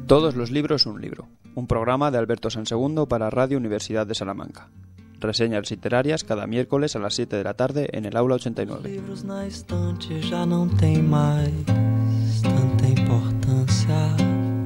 Todos los libros un libro, un programa de Alberto Sansegundo para Radio Universidad de Salamanca. Reseñas literarias cada miércoles a las 7 de la tarde en el aula 89. Livros na estante já não tem mais tanta importância.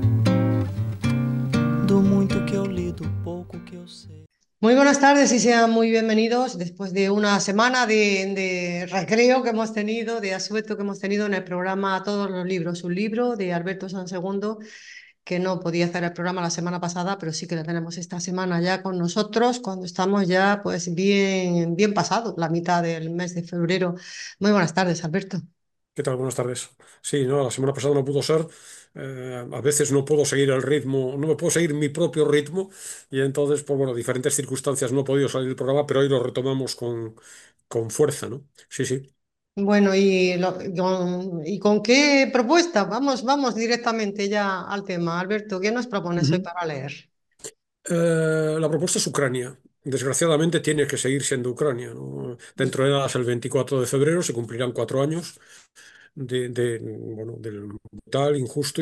Do muito que eu li, do pouco que eu sei. Muy buenas tardes y sean muy bienvenidos después de una semana de recreo que hemos tenido, de asueto que hemos tenido en el programa Todos los libros, un libro de Alberto Sansegundo, que no podía hacer el programa la semana pasada, pero sí que lo tenemos esta semana ya con nosotros, cuando estamos ya pues bien pasado, la mitad del mes de febrero. Muy buenas tardes, Alberto. ¿Qué tal? Buenas tardes. Sí, no, la semana pasada no pudo ser. A veces no puedo seguir el ritmo, no me puedo seguir mi propio ritmo y entonces, pues bueno, diferentes circunstancias no he podido salir del programa, pero hoy lo retomamos con fuerza, ¿no? Sí, sí. Bueno, ¿y con qué propuesta? Vamos directamente ya al tema. Alberto, ¿qué nos propones hoy Ujú. para leer? La propuesta es Ucrania. Desgraciadamente tiene que seguir siendo Ucrania, ¿no? Dentro de nada, el 24 de febrero se cumplirán 4 años bueno, del brutal, injusto y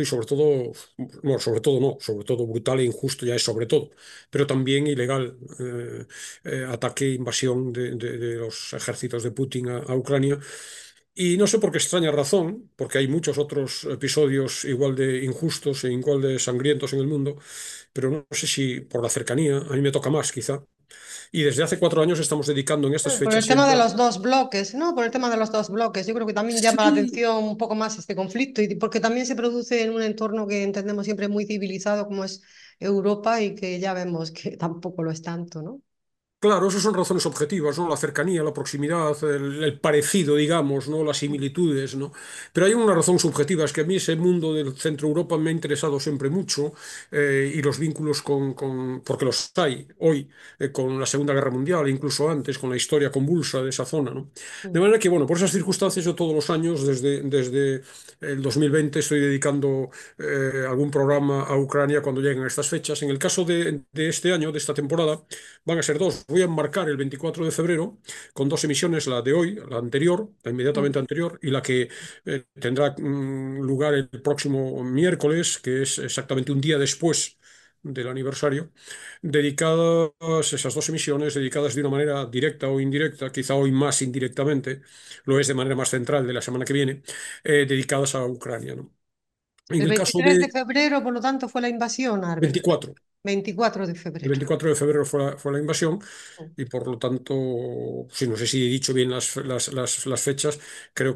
sobre todo brutal e injusto ya es sobre todo, pero también ilegal ataque, invasión de los ejércitos de Putin a Ucrania. Y no sé por qué extraña razón, porque hay muchos otros episodios igual de injustos e igual de sangrientos en el mundo, pero no sé si por la cercanía, a mí me toca más quizá. Y desde hace 4 años estamos dedicando en estas Por fechas el tema de siempre. los dos bloques, ¿no? Por el tema de los dos bloques. Yo creo que también llama la Sí, atención un poco más este conflicto y porque también se produce en un entorno que entendemos siempre muy civilizado como es Europa y que ya vemos que tampoco lo es tanto, ¿no? claro, esas son razones objetivas, ¿no? La cercanía, la proximidad, el parecido, digamos, ¿no? Las similitudes, ¿no? Pero hay una razón subjetiva, es que a mí ese mundo del centro Europa me ha interesado siempre mucho y los vínculos porque los hay hoy, con la Segunda Guerra Mundial, incluso antes, con la historia convulsa de esa zona, ¿no? De Mm. manera que, bueno, por esas circunstancias yo todos los años, desde el 2020, estoy dedicando algún programa a Ucrania cuando lleguen estas fechas. En el caso de este año, de esta temporada, van a ser dos. Voy a enmarcar el 24 de febrero con dos emisiones, la de hoy, la anterior, la inmediatamente Mm. anterior, y la que tendrá lugar el próximo miércoles, que es exactamente un día después del aniversario, dedicadas, esas dos emisiones, dedicadas de una manera directa o indirecta, quizá hoy más indirectamente, lo es de manera más central de la semana que viene, dedicadas a Ucrania, ¿no? En El el caso 23 de de febrero, por lo tanto, fue la invasión, Alberto. 24, 24 de el febrero. 24 de febrero fue la invasión. Mm. Y por lo tanto, sí, no sé si he dicho bien las fechas, creo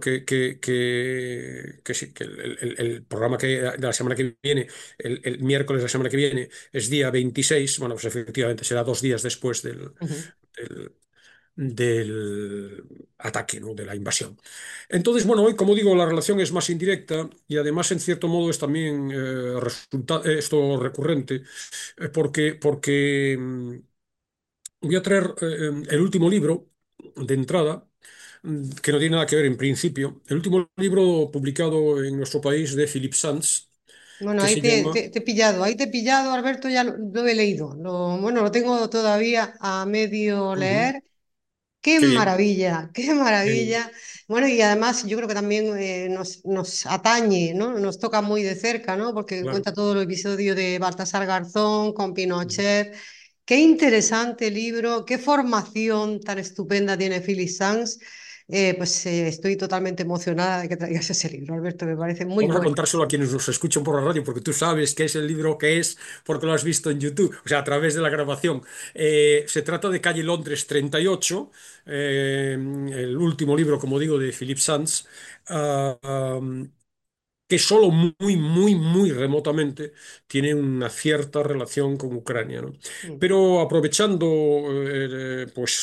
que sí, que el programa de la semana que viene, el miércoles de la semana que viene, es día 26. Bueno, pues efectivamente será 2 días después Ujú. del, del ataque, ¿no? De la invasión. Entonces, bueno, hoy, como digo, la relación es más indirecta y además, en cierto modo, es también esto recurrente, porque voy a traer el último libro de entrada, que no tiene nada que ver en principio. El último libro publicado en nuestro país de Philip Sands, Bueno, que ahí se llama. te he pillado, Alberto, ya lo he leído. Bueno, lo tengo todavía a medio Ujú, leer. Qué qué bien. maravilla, qué Eh, maravilla. Bueno, y además yo creo que también nos atañe, ¿no? Nos toca muy de cerca, ¿no? Porque claro. cuenta todo el episodio de Baltasar Garzón con Ujú. Pinochet. Qué interesante libro, qué formación tan estupenda tiene Philip Sands. Estoy totalmente emocionada de que traigas ese libro, Alberto, me parece muy Vamos a bueno. contárselo a quienes nos escuchan por la radio, porque tú sabes qué es el libro que es, porque lo has visto en YouTube, o sea, a través de la grabación. Se trata de Calle Londres 38, el último libro, como digo, de Philip Sands. ah, ah, que solo muy, muy, muy remotamente tiene una cierta relación con Ucrania, ¿no? Mm. Pero aprovechando pues,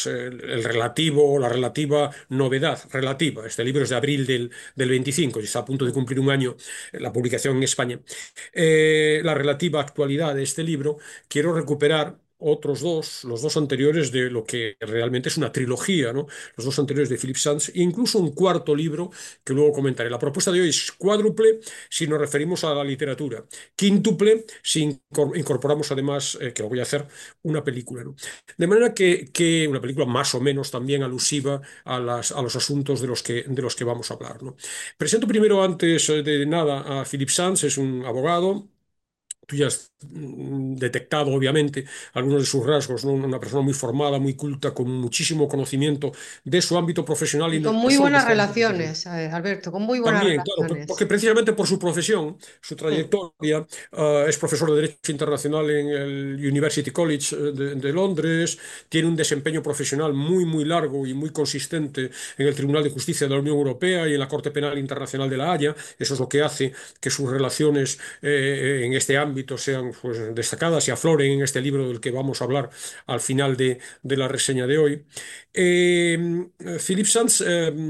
la relativa novedad, relativa, este libro es de abril del 25 y está a punto de Mm. cumplir un año la publicación en España, la relativa actualidad de este libro, quiero recuperar otros dos, los dos anteriores de lo que realmente es una trilogía, ¿no? Los dos anteriores de Philip Sands, e incluso un cuarto libro que luego comentaré. La propuesta de hoy es cuádruple si nos referimos a la literatura, quíntuple si incorporamos además, que lo voy a hacer, una película, ¿no? De manera que una película más o menos también alusiva a los asuntos de los que vamos a hablar, ¿no? Presento primero, antes de nada, a Philip Sands, es un abogado tú ya has detectado, obviamente, algunos de sus rasgos, ¿no? Una persona muy formada, muy culta, con muchísimo conocimiento de su ámbito profesional y Y no con muy solo de buenas su ámbito profesional. relaciones, Alberto, con muy buenas También, claro, porque relaciones. precisamente por su profesión, su Mm. trayectoria, es profesor de Derecho Internacional en el University College de Londres, tiene un desempeño profesional muy, muy largo y muy consistente en el Tribunal de Justicia de la Unión Europea y en la Corte Penal Internacional de La Haya. Eso es lo que hace que sus relaciones en este ámbito sean, pues, destacadas y afloren en este libro del que vamos a hablar al final de la reseña de hoy. Philip Sands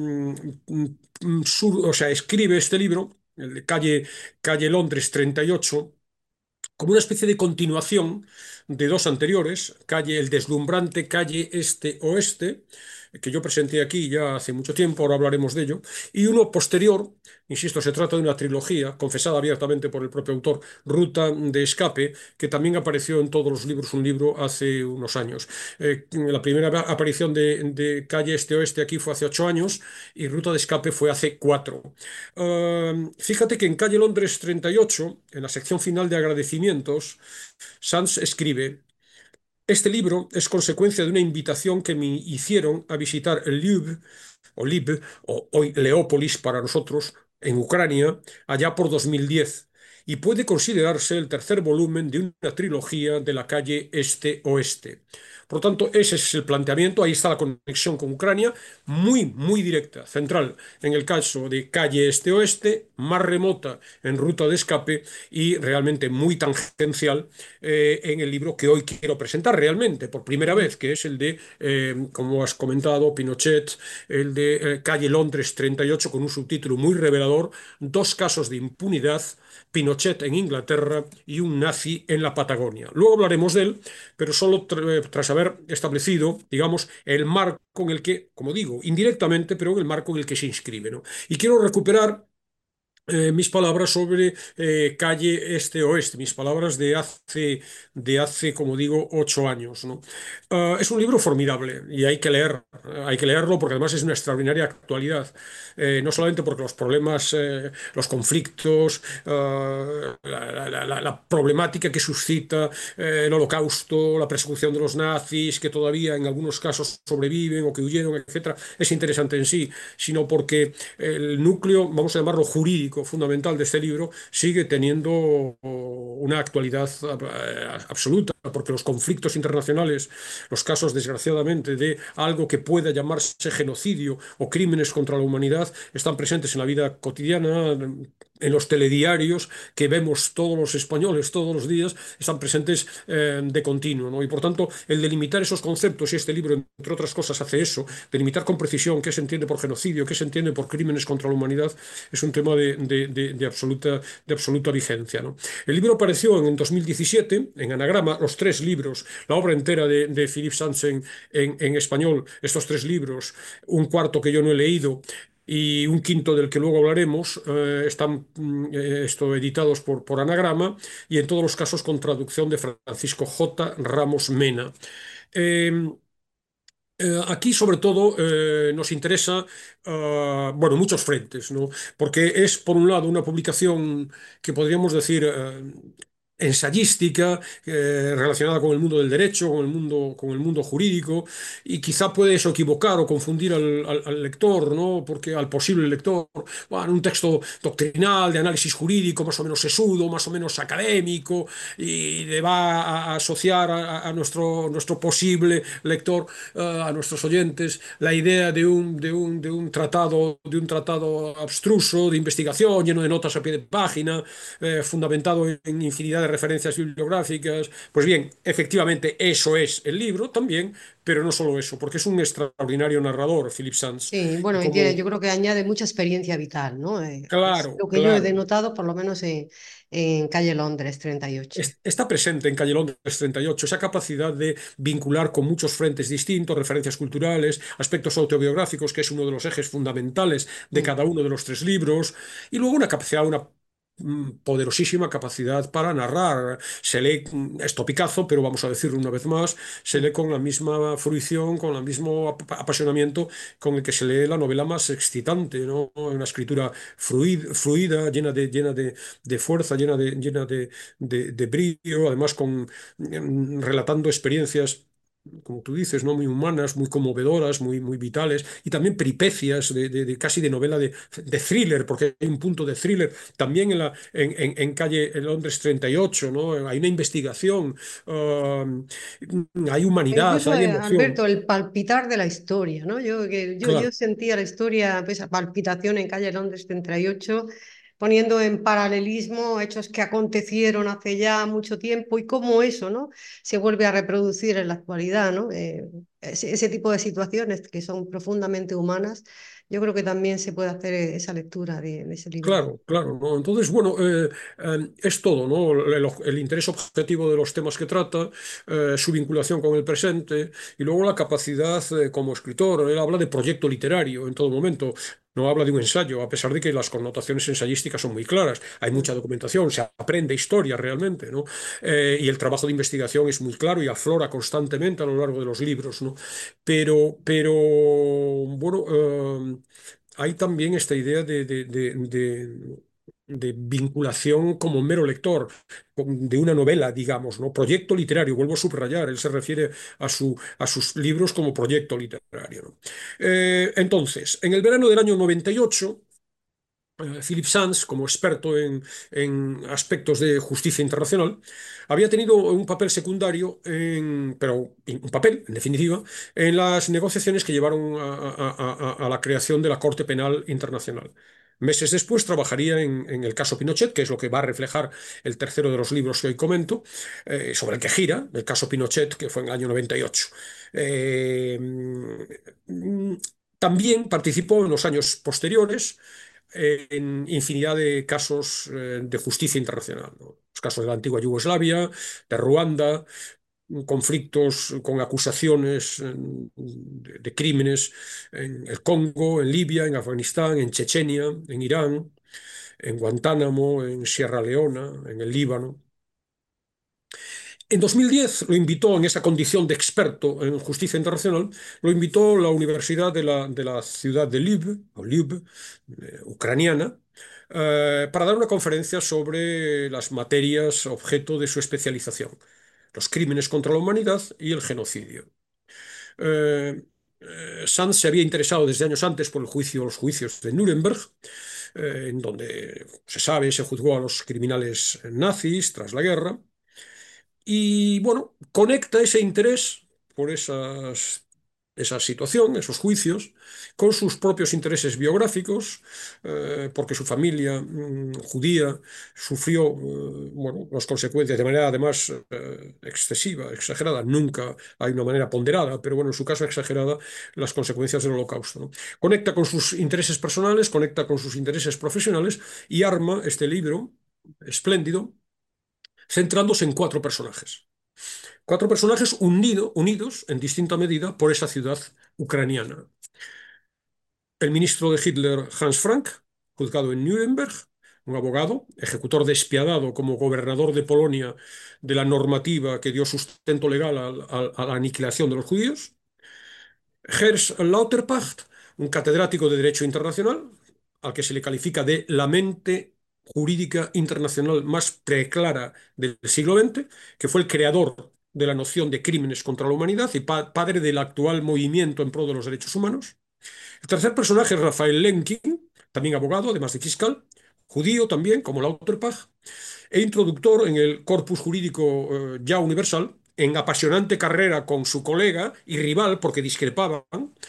o sea, escribe este libro, el de Calle Londres 38, como una especie de continuación de dos anteriores, El deslumbrante Calle Este-Oeste, que yo presenté aquí ya hace mucho tiempo, ahora hablaremos de ello, y uno posterior, insisto, se trata de una trilogía, confesada abiertamente por el propio autor, Ruta de Escape, que también apareció en todos los libros, un libro hace unos años. La primera aparición de Calle Este-Oeste aquí fue hace 8 años y Ruta de Escape fue hace 4. Fíjate que en Calle Londres 38, en la sección final de agradecimientos, Sanz escribe: este libro es consecuencia de una invitación que me hicieron a visitar el Lviv, o hoy Leópolis para nosotros, en Ucrania, allá por 2010, y puede considerarse el tercer volumen de una trilogía de la calle Este-Oeste. Por lo tanto, ese es el planteamiento, ahí está la conexión con Ucrania, muy, muy directa, central en el caso de calle Este-Oeste, más remota en Ruta de Escape y realmente muy tangencial en el libro que hoy quiero presentar realmente, por primera vez, que es el de, como has comentado, Pinochet, el de Calle Londres 38, con un subtítulo muy revelador, dos casos de impunidad, Pinochet en Inglaterra y un nazi en la Patagonia. Luego hablaremos de él, pero solo tras haber establecido, digamos, el marco en el que, como digo, indirectamente, pero en el marco en el que se inscribe, ¿no? Y quiero recuperar mis palabras sobre Calle Este-Oeste, mis palabras de hace, como digo, 8 años, ¿no? Es un libro formidable y hay que leerlo porque además es una extraordinaria actualidad. No solamente porque los problemas, los conflictos, la problemática que suscita el holocausto, la persecución de los nazis, que todavía en algunos casos sobreviven o que huyeron, etcétera, es interesante en sí, sino porque el núcleo, vamos a llamarlo jurídico, fundamental de este libro, sigue teniendo una actualidad absoluta, porque los conflictos internacionales, los casos, desgraciadamente, de algo que pueda llamarse genocidio o crímenes contra la humanidad, están presentes en la vida cotidiana, en los telediarios que vemos todos los españoles todos los días, están presentes de continuo, ¿no? Y por tanto, el delimitar esos conceptos, y este libro, entre otras cosas, hace eso, delimitar con precisión qué se entiende por genocidio, qué se entiende por crímenes contra la humanidad, es un tema de absoluta vigencia, ¿no? El libro apareció en 2017 en Anagrama, los tres libros, la obra entera de Philippe Sands en español, estos tres libros, un cuarto que yo no he leído y un quinto del que luego hablaremos, están editados por Anagrama y en todos los casos con traducción de Francisco J. Ramos Mena. Eh, Aquí, sobre todo, nos interesa, bueno, muchos frentes, ¿no? Porque es, por un lado, una publicación que podríamos decir ensayística, relacionada con el mundo del derecho, con el mundo jurídico, y quizá puede eso equivocar o confundir al lector, ¿no? Porque al posible lector, bueno, un texto doctrinal de análisis jurídico más o menos sesudo, más o menos académico, y le va a asociar a nuestro posible lector, a nuestros oyentes, la idea de un tratado abstruso, de investigación, lleno de notas a pie de página, fundamentado en infinidad de referencias bibliográficas. Pues bien, efectivamente, eso es el libro también, pero no solo eso, porque es un extraordinario narrador, Philip Sands. Sí, Y bueno, y tiene, como, yo creo que añade mucha experiencia vital, ¿no? Es claro, lo que yo he claro. denotado, por lo menos en Calle Londres 38. Está presente en Calle Londres 38 esa capacidad de vincular con muchos frentes distintos, referencias culturales, aspectos autobiográficos, que es uno de los ejes fundamentales de Mm. cada uno de los tres libros, y luego una capacidad, una poderosísima capacidad para narrar. Se lee, esto Picasso, pero vamos a decirlo una vez más, se lee con la misma fruición, con el mismo apasionamiento con el que se lee la novela más excitante, ¿no? Una escritura fluida, de fuerza, de brillo, además relatando experiencias, como tú dices, ¿no? Muy humanas, muy conmovedoras, muy vitales, y también peripecias casi de novela de thriller, porque hay un punto de thriller también en calle en Londres 38, ¿no? Hay una investigación, hay E humanidad, incluso, hay Alberto, emoción. el palpitar de la historia, ¿no? Yo Claro, sentía la historia, pues, esa palpitación en calle Londres 38, poniendo en paralelismo hechos que acontecieron hace ya mucho tiempo y cómo eso, ¿no? Se vuelve a reproducir en la actualidad, ¿no? Ese tipo de situaciones que son profundamente humanas, yo creo que también se puede hacer esa lectura de ese libro. claro, claro, ¿no? Entonces, bueno, es todo, ¿no? El interés objetivo de los temas que trata, su vinculación con el presente y luego la capacidad como escritor. Él habla de proyecto literario en todo momento. No habla de un ensayo, a pesar de que las connotaciones ensayísticas son muy claras. Hay mucha documentación, se aprende historia realmente, ¿no? Y el trabajo de investigación es muy claro y aflora constantemente a lo largo de los libros, ¿no? Bueno, hay también esta idea de vinculación como mero lector de una novela, digamos, ¿no? Proyecto literario, vuelvo a subrayar, él se refiere a sus libros como proyecto literario, ¿no? Entonces, en el verano del año 98, Philip Sands, como experto en aspectos de justicia internacional, había tenido un papel secundario, pero un papel, en definitiva, en las negociaciones que llevaron a la creación de la Corte Penal Internacional. Meses después trabajaría en el caso Pinochet, que es lo que va a reflejar el tercero de los libros que hoy comento, sobre el que gira, el caso Pinochet, que fue en el año 98. Eh, mm, También participó en los años posteriores en infinidad de casos de justicia internacional, ¿no? Los casos de la antigua Yugoslavia, de Ruanda, conflictos con acusaciones de crímenes en el Congo, en Libia, en Afganistán, en Chechenia, en Irán, en Guantánamo, en Sierra Leona, en el Líbano. En 2010 lo invitó, en esa condición de experto en justicia internacional, lo invitó la Universidad de la ciudad de Lviv, ucraniana, para dar una conferencia sobre las materias objeto de su especialización, los crímenes contra la humanidad y el genocidio. Eh, Sanz se había interesado desde años antes por los juicios de Nuremberg, en donde se sabe se juzgó a los criminales nazis tras la guerra. Y bueno, conecta ese interés por esa situación, esos juicios, con sus propios intereses biográficos, porque su familia judía sufrió bueno, las consecuencias de manera además excesiva, exagerada. Nunca hay una manera ponderada, pero bueno, en su caso exagerada, las consecuencias del Holocausto, ¿no? Conecta con sus intereses personales, conecta con sus intereses profesionales y arma este libro espléndido centrándose en cuatro personajes. Cuatro personajes unidos en distinta medida por esa ciudad ucraniana. El ministro de Hitler, Hans Frank, juzgado en Nuremberg, un abogado, ejecutor despiadado como gobernador de Polonia de la normativa que dio sustento legal a la aniquilación de los judíos. Gers Lauterpacht, un catedrático de Derecho Internacional, al que se le califica de la mente jurídica internacional más preclara del siglo XX, que fue el creador de la noción de crímenes contra la humanidad y padre del actual movimiento en pro de los derechos humanos. El tercer personaje es Rafael Lemkin, también abogado, además de fiscal, judío también, como Lauterpacht, e introductor en el corpus jurídico ya universal, en apasionante carrera con su colega y rival, porque discrepaban,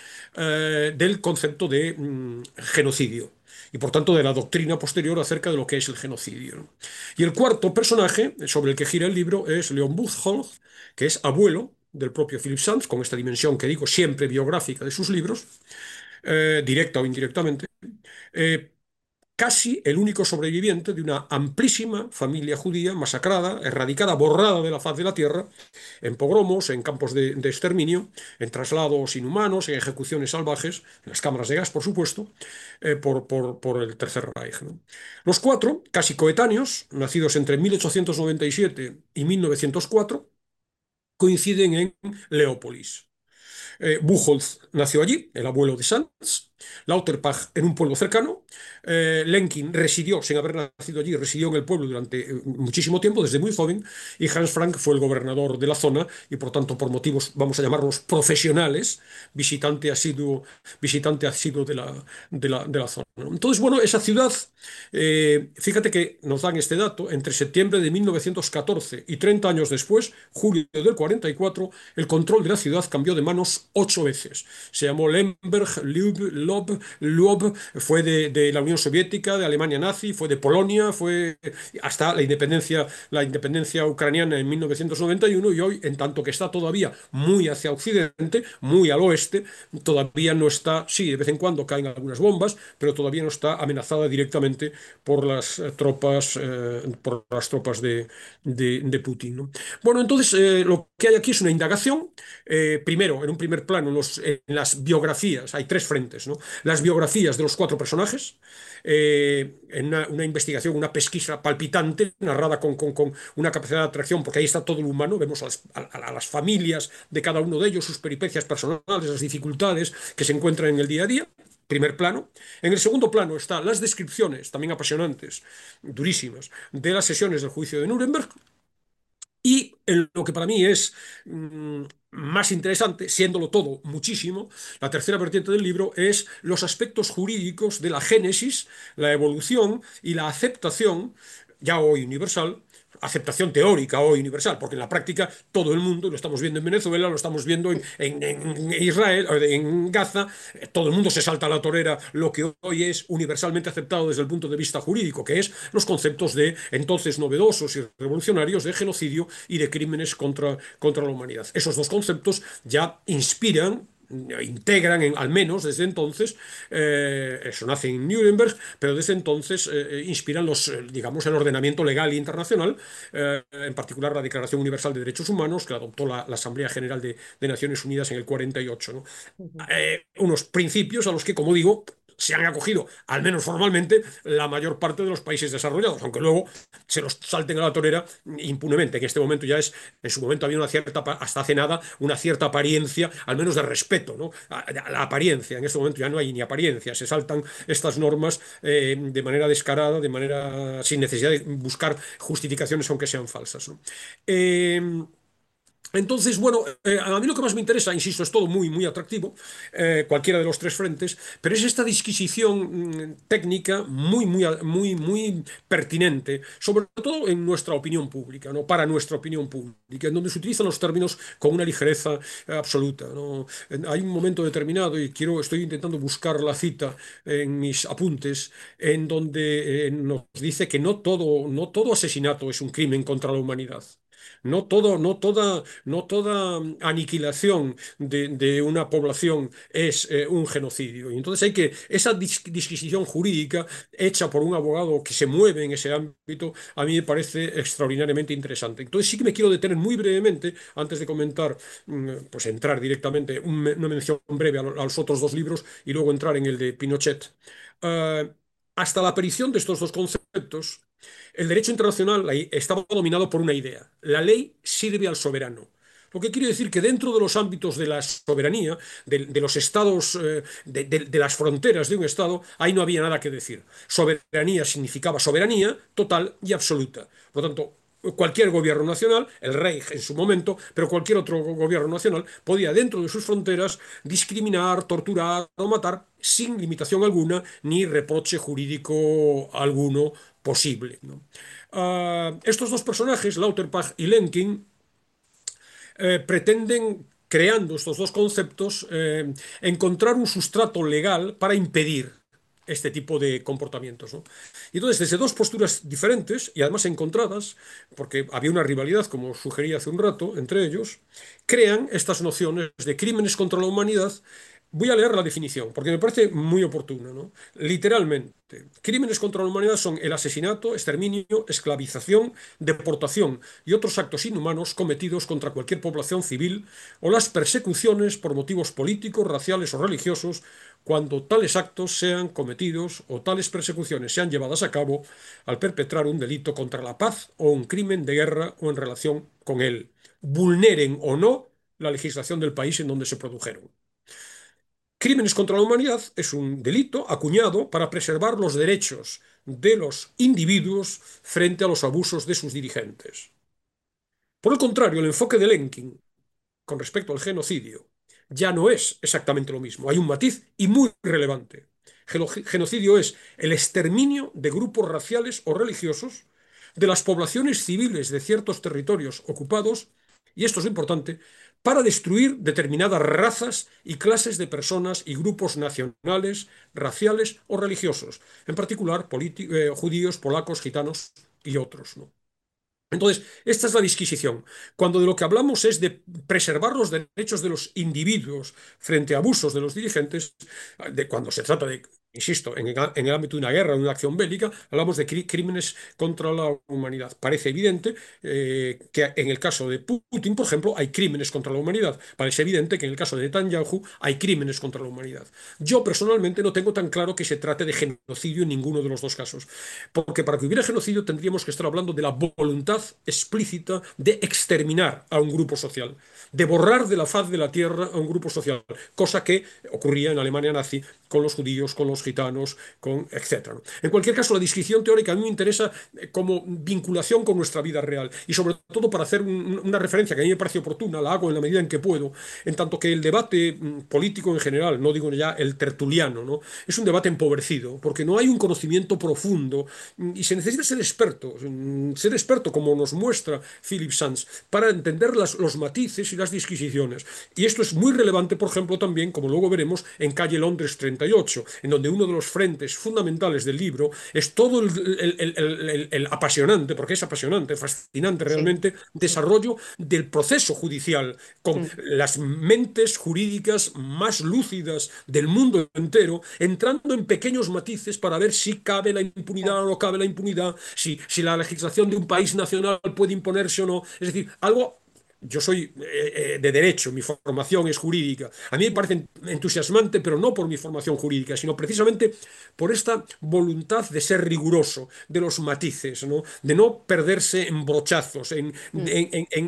del concepto de genocidio y por tanto de la doctrina posterior acerca de lo que es el genocidio. Y el cuarto personaje sobre el que gira el libro es Leon Buchholz, que es abuelo del propio Philip Sands, con esta dimensión que digo siempre biográfica de sus libros, directa o indirectamente, eh, casi el único sobreviviente de una amplísima familia judía masacrada, erradicada, borrada de la faz de la tierra, en pogromos, en campos de exterminio, en traslados inhumanos, en ejecuciones salvajes, en las cámaras de gas, por supuesto, por el Tercer Reich, ¿no? Los cuatro, casi coetáneos, nacidos entre 1897 y 1904, coinciden en Leópolis. Buchholz nació allí, el abuelo de Sanz, Lauterpach en un pueblo cercano, Lenkin residió, sin haber nacido allí, residió en el pueblo durante muchísimo tiempo, desde muy joven, y Hans Frank fue el gobernador de la zona y por tanto por motivos, vamos a llamarlos profesionales, visitante asiduo de la zona, ¿no? Entonces, bueno, esa ciudad, fíjate que nos dan este dato, entre septiembre de 1914 y 30 años después, julio del 44, el control de la ciudad cambió de manos 8 veces. Se llamó Lemberg, Luob, fue de la Unión Soviética, de Alemania nazi, fue de Polonia, fue hasta la independencia ucraniana en 1991 y hoy, en tanto que está todavía muy hacia occidente, muy al oeste, todavía no está, sí, de vez en cuando caen algunas bombas, pero todavía no está amenazada directamente por las tropas de Putin, ¿no? Bueno, entonces lo que hay aquí es una indagación. Primero, en un primer plano, en las biografías, hay tres frentes, ¿no? Las biografías de los cuatro personajes, en una investigación, una pesquisa palpitante, narrada con una capacidad de atracción, porque ahí está todo lo humano, vemos a las familias de cada uno de ellos, sus peripecias personales, las dificultades que se encuentran en el día a día. Primer plano. En el segundo plano están las descripciones, también apasionantes, durísimas, de las sesiones del juicio de Nuremberg. Y en lo que para mí es más interesante, siéndolo todo muchísimo, la tercera vertiente del libro es los aspectos jurídicos de la génesis, la evolución y la aceptación, ya hoy universal, aceptación teórica hoy universal, porque en la práctica todo el mundo, lo estamos viendo en Venezuela, lo estamos viendo en Israel, en Gaza, todo el mundo se salta a la torera lo que hoy es universalmente aceptado desde el punto de vista jurídico, que es los conceptos de entonces novedosos y revolucionarios de genocidio y de crímenes contra la humanidad. Esos dos conceptos ya integran, al menos desde entonces, eso nace en Nuremberg, pero desde entonces inspiran digamos, el ordenamiento legal internacional, en particular la Declaración Universal de Derechos Humanos, que adoptó la Asamblea General de Naciones Unidas en el 48, ¿no? Ujú. Unos principios a los que, como digo, se han acogido, al menos formalmente, la mayor parte de los países desarrollados, aunque luego se los salten a la torera impunemente. En este momento en su momento había hasta hace nada, una cierta apariencia, al menos de respeto, ¿no? La apariencia, en este momento ya no hay ni apariencia, se saltan estas normas de manera descarada, sin necesidad de buscar justificaciones, aunque sean falsas, ¿no? Entonces, bueno, a mí lo que más me interesa, insisto, es todo muy, muy atractivo, cualquiera de los tres frentes, pero es esta disquisición técnica muy, muy, muy, muy pertinente, sobre todo en nuestra opinión pública, ¿no? Para nuestra opinión pública, en donde se utilizan los términos con una ligereza absoluta, ¿no? Hay un momento determinado, y estoy intentando buscar la cita en mis apuntes, en donde nos dice que no todo asesinato es un crimen contra la humanidad. No toda aniquilación de una población es un genocidio. Y entonces esa disquisición jurídica hecha por un abogado que se mueve en ese ámbito, a mí me parece extraordinariamente interesante. Entonces sí que me quiero detener muy brevemente, antes de comentar, pues entrar directamente, una mención breve a los otros dos libros y luego entrar en el de Pinochet. Eh, Hasta la aparición de estos dos conceptos, el derecho internacional estaba dominado por una idea: la ley sirve al soberano. Lo que quiere decir que dentro de los ámbitos de la soberanía, de los estados, de las fronteras de un estado, ahí no había nada que decir. Soberanía significaba soberanía total y absoluta. Por lo tanto, cualquier gobierno nacional, el Reich en su momento, pero cualquier otro gobierno nacional, podía dentro de sus fronteras discriminar, torturar o matar sin limitación alguna ni reproche jurídico alguno posible, ¿no? Estos dos personajes, Lauterpach y Lenkin, pretenden, creando estos dos conceptos, encontrar un sustrato legal para impedir este tipo de comportamientos, ¿no? Y entonces, desde dos posturas diferentes y además encontradas, porque había una rivalidad, como sugerí hace un rato, entre ellos, crean estas nociones de crímenes contra la humanidad Voy a leer la definición porque me parece muy oportuna, ¿no? Literalmente, crímenes contra la humanidad son el asesinato, exterminio, esclavización, deportación y otros actos inhumanos cometidos contra cualquier población civil o las persecuciones por motivos políticos, raciales o religiosos cuando tales actos sean cometidos o tales persecuciones sean llevadas a cabo al perpetrar un delito contra la paz o un crimen de guerra o en relación con él, vulneren o no la legislación del país en donde se produjeron. Crímenes contra la humanidad es un delito acuñado para preservar los derechos de los individuos frente a los abusos de sus dirigentes. Por el contrario, el enfoque de Lenkin con respecto al genocidio ya no es exactamente lo mismo. Hay un matiz y muy relevante. Genocidio es el exterminio de grupos raciales o religiosos de las poblaciones civiles de ciertos territorios ocupados, y esto es importante, para destruir determinadas razas y clases de personas y grupos nacionales, raciales o religiosos, en particular judíos, polacos, gitanos y otros, ¿no? Entonces, esta es la disquisición. Cuando de lo que hablamos es de preservar los derechos de los individuos frente a abusos de los dirigentes, cuando se trata de, insisto, en el ámbito de una guerra, de una acción bélica, hablamos de crímenes contra la humanidad. Parece evidente que en el caso de Putin, por ejemplo, hay crímenes contra la humanidad. Parece evidente que en el caso de Netanyahu hay crímenes contra la humanidad. Yo personalmente no tengo tan claro que se trate de genocidio en ninguno de los dos casos, porque para que hubiera genocidio tendríamos que estar hablando de la voluntad explícita de exterminar a un grupo social, de borrar de la faz de la tierra a un grupo social, cosa que ocurría en Alemania nazi con los judíos, con los gitanos, con etcétera, ¿no? En cualquier caso, la descripción teórica a mí me interesa como vinculación con nuestra vida real y sobre todo para hacer una referencia que a mí me parece oportuna, la hago en la medida en que puedo, en tanto que el debate político en general, no digo ya el tertuliano, ¿no? Es un debate empobrecido porque no hay un conocimiento profundo y se necesita ser experto como nos muestra Philip Sands, para entender los matices y las disquisiciones. Y esto es muy relevante, por ejemplo, también, como luego veremos, en Calle Londres 38, en donde uno de los frentes fundamentales del libro es todo el apasionante, porque es apasionante, fascinante Sí, realmente, sí. desarrollo del proceso judicial, con Mm. las mentes jurídicas más lúcidas del mundo entero, entrando en pequeños matices para ver si cabe la impunidad o no cabe la impunidad, si la legislación de un país nacional puede imponerse o no. Es decir, algo. Yo soy de derecho, mi formación es jurídica. A mí me parece entusiasmante, pero no por mi formación jurídica, sino precisamente por esta voluntad de ser riguroso, de los matices, ¿no? De no perderse en brochazos, Mm.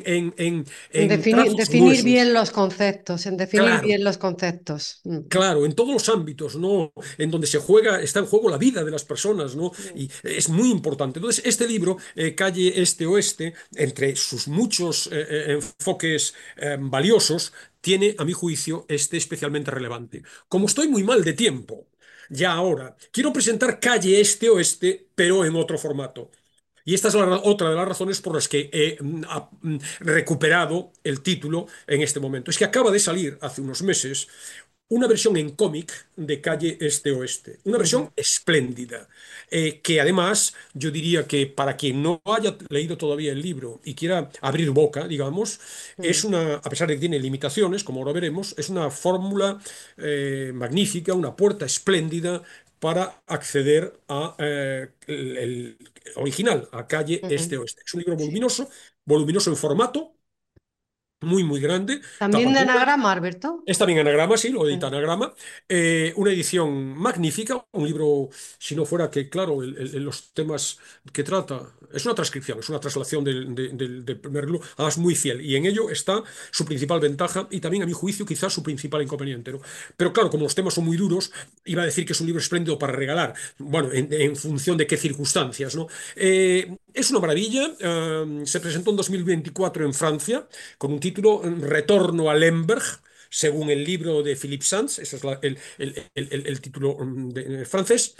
en trazos Definir gruesos. bien los conceptos, en definir Claro, bien los conceptos. Mm. claro, en todos los ámbitos, ¿no? En donde se juega, está en juego la vida de las personas, ¿no? Mm. Y es muy importante. Entonces, este libro, Calle Este-Oeste, entre sus muchos enfoques valiosos, tiene, a mi juicio, este especialmente relevante. Como estoy muy mal de tiempo, ya ahora, quiero presentar Calle Este-Oeste, pero en otro formato. Y esta es otra de las razones por las que he recuperado el título en este momento. Es que acaba de salir hace unos meses una versión en cómic de Calle Este-Oeste, una versión Ujú. espléndida, que además yo diría que para quien no haya leído todavía el libro y quiera abrir boca, digamos, es Mm. una, a pesar de que tiene limitaciones, como ahora veremos, es una fórmula magnífica, una puerta espléndida para acceder a el original, a Calle Ujú. Este-Oeste. Es un libro Sí. voluminoso en formato, muy, muy grande, También tapa de dura. anagrama, Alberto. Está bien anagrama, sí, lo edita Mm. anagrama. Una edición magnífica, un libro, si no fuera que, claro, los temas que trata, es una transcripción, es una traslación del primer libro, además muy fiel. Y en ello está su principal ventaja y también, a mi juicio, quizás su principal inconveniente, ¿no? Pero claro, como los temas son muy duros, iba a decir que es un libro espléndido para regalar, bueno, en función de qué circunstancias, ¿no? Es una maravilla, se presentó en 2024 en Francia con un título Retorno a Lemberg, según el libro de Philippe Sands, ese es el título francés,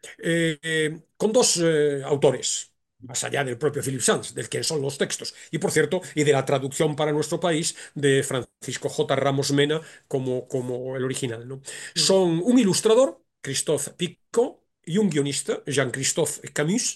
con dos autores, más allá del propio Philippe Sands, del que son los textos, y por cierto, y de la traducción para nuestro país de Francisco J. Ramos Mena como el original, ¿no? Mm. Son un ilustrador, Christophe Picot, y un guionista, Jean-Christophe Camus,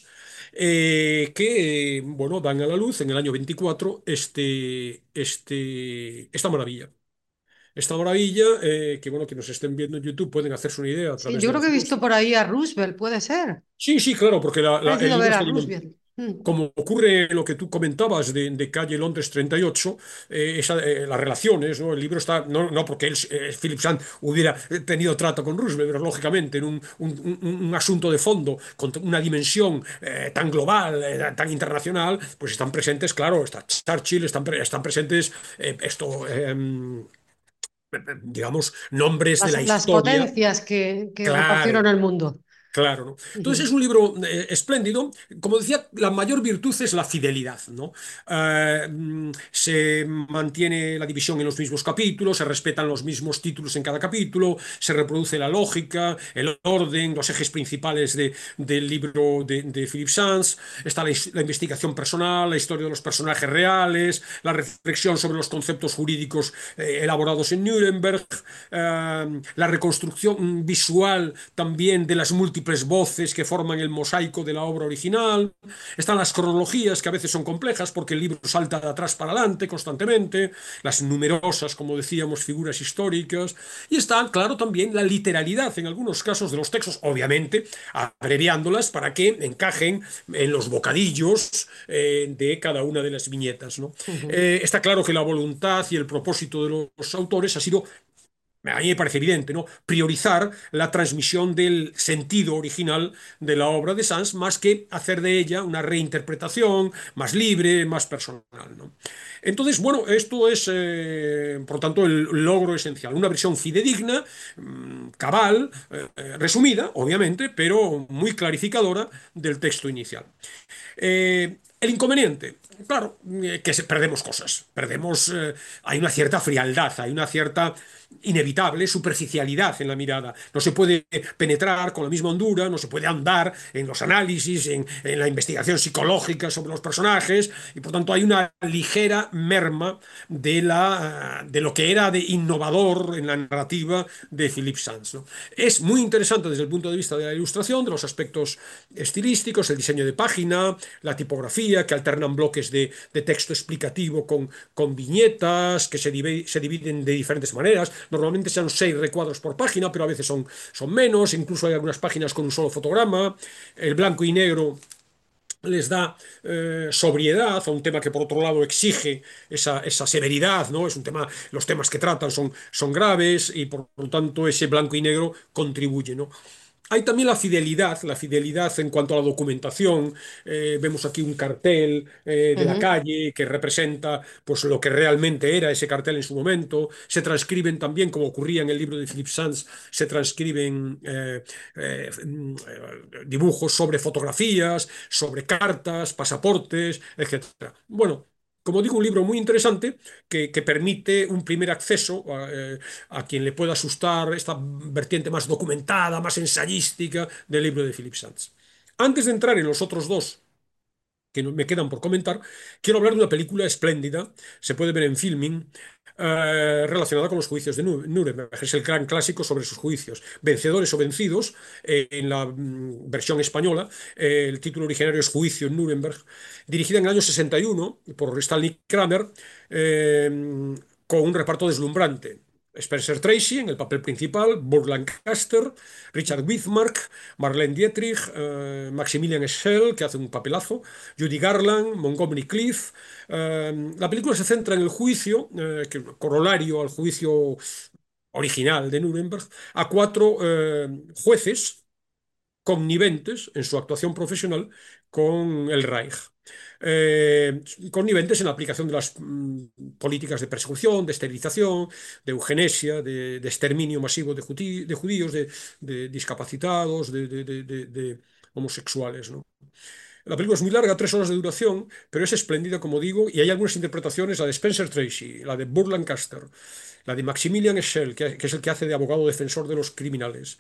que, bueno, dan a la luz en el año 24 esta maravilla. esta maravilla, que bueno, que nos estén viendo en YouTube pueden hacerse una idea a Sí, través yo de creo los que he dos. visto por ahí a Roosevelt, puede ser. Sí, sí, claro, porque el Parecido libro ver a está Roosevelt. como ocurre lo que tú comentabas de Calle Londres 38, las relaciones, ¿no? El libro está, no porque Philip Sand hubiera tenido trato con Roosevelt, pero lógicamente en un asunto de fondo, con una dimensión tan global, tan internacional, pues están presentes, claro, está Churchill, están presentes digamos, nombres de la Las historia. potencias que repartieron Claro, el mundo. claro, ¿no? Entonces Ujú. es un libro espléndido. Como decía, la mayor virtud es la fidelidad, ¿no? Se mantiene la división en los mismos capítulos, se respetan los mismos títulos en cada capítulo, se reproduce la lógica, el orden, los ejes principales del libro de Philip Sands. Está la investigación personal, la historia de los personajes reales, la reflexión sobre los conceptos jurídicos elaborados en Nuremberg, la reconstrucción visual también de las múltiples voces que forman el mosaico de la obra original. Están las cronologías, que a veces son complejas porque el libro salta de atrás para adelante constantemente, las numerosas, como decíamos, figuras históricas. Y está, claro, también la literalidad en algunos casos de los textos, obviamente abreviándolas para que encajen en los bocadillos de cada una de las viñetas, ¿no? Ujú. Está claro que la voluntad y el propósito de los autores ha sido, a mí me parece evidente, ¿no? Priorizar la transmisión del sentido original de la obra de Sanz más que hacer de ella una reinterpretación más libre, más personal, ¿no? Entonces, bueno, esto es, por tanto, el logro esencial. Una versión fidedigna, cabal, resumida, obviamente, pero muy clarificadora del texto inicial. El inconveniente, claro, perdemos cosas, hay una cierta frialdad, hay una cierta inevitable superficialidad en la mirada. No se puede penetrar con la misma hondura, no se puede andar en los análisis, en la investigación psicológica sobre los personajes, y por tanto hay una ligera merma de lo que era de innovador en la narrativa de Philip Sands, ¿no? Es muy interesante desde el punto de vista de la ilustración, de los aspectos estilísticos, el diseño de página, la tipografía, que alternan bloques de texto explicativo con viñetas, que se dividen de diferentes maneras. Normalmente son 6 recuadros por página, pero a veces son menos. Incluso hay algunas páginas con un solo fotograma. El blanco y negro les da sobriedad a un tema que por otro lado exige esa severidad, ¿no? Es un tema, los temas que tratan son graves y por lo tanto ese blanco y negro contribuye, ¿no? Hay también la fidelidad en cuanto a la documentación. Vemos aquí un cartel de la Ujú. calle que representa pues, lo que realmente era ese cartel en su momento. Se transcriben también, como ocurría en el libro de Philip Sands, se transcriben dibujos sobre fotografías, sobre cartas, pasaportes, etcétera. Bueno, como digo, un libro muy interesante que permite un primer acceso a quien le pueda asustar esta vertiente más documentada, más ensayística del libro de Philip Sands. Antes de entrar en los otros dos que me quedan por comentar, quiero hablar de una película espléndida, se puede ver en Filming, relacionada con los juicios de Nuremberg. Es el gran clásico sobre sus juicios. Vencedores o vencidos, en la versión española, el título originario es Juicio en Nuremberg, dirigida en el año 61 por Stanley Kramer, con un reparto deslumbrante. Spencer Tracy en el papel principal, Burt Lancaster, Richard Widmark, Marlene Dietrich, Maximilian Schell, que hace un papelazo, Judy Garland, Montgomery Clift. La película se centra en el juicio, corolario al juicio original de Nuremberg, a 4 jueces conniventes en su actuación profesional con el Reich. Eh, Conniventes en la aplicación de las políticas de persecución, de esterilización, de eugenesia, de exterminio masivo de judíos, de discapacitados, de homosexuales, ¿no? La película es muy larga, 3 horas de duración, pero es espléndida, como digo, y hay algunas interpretaciones, la de Spencer Tracy, la de Burt Lancaster, la de Maximilian Schell, que es el que hace de abogado defensor de los criminales,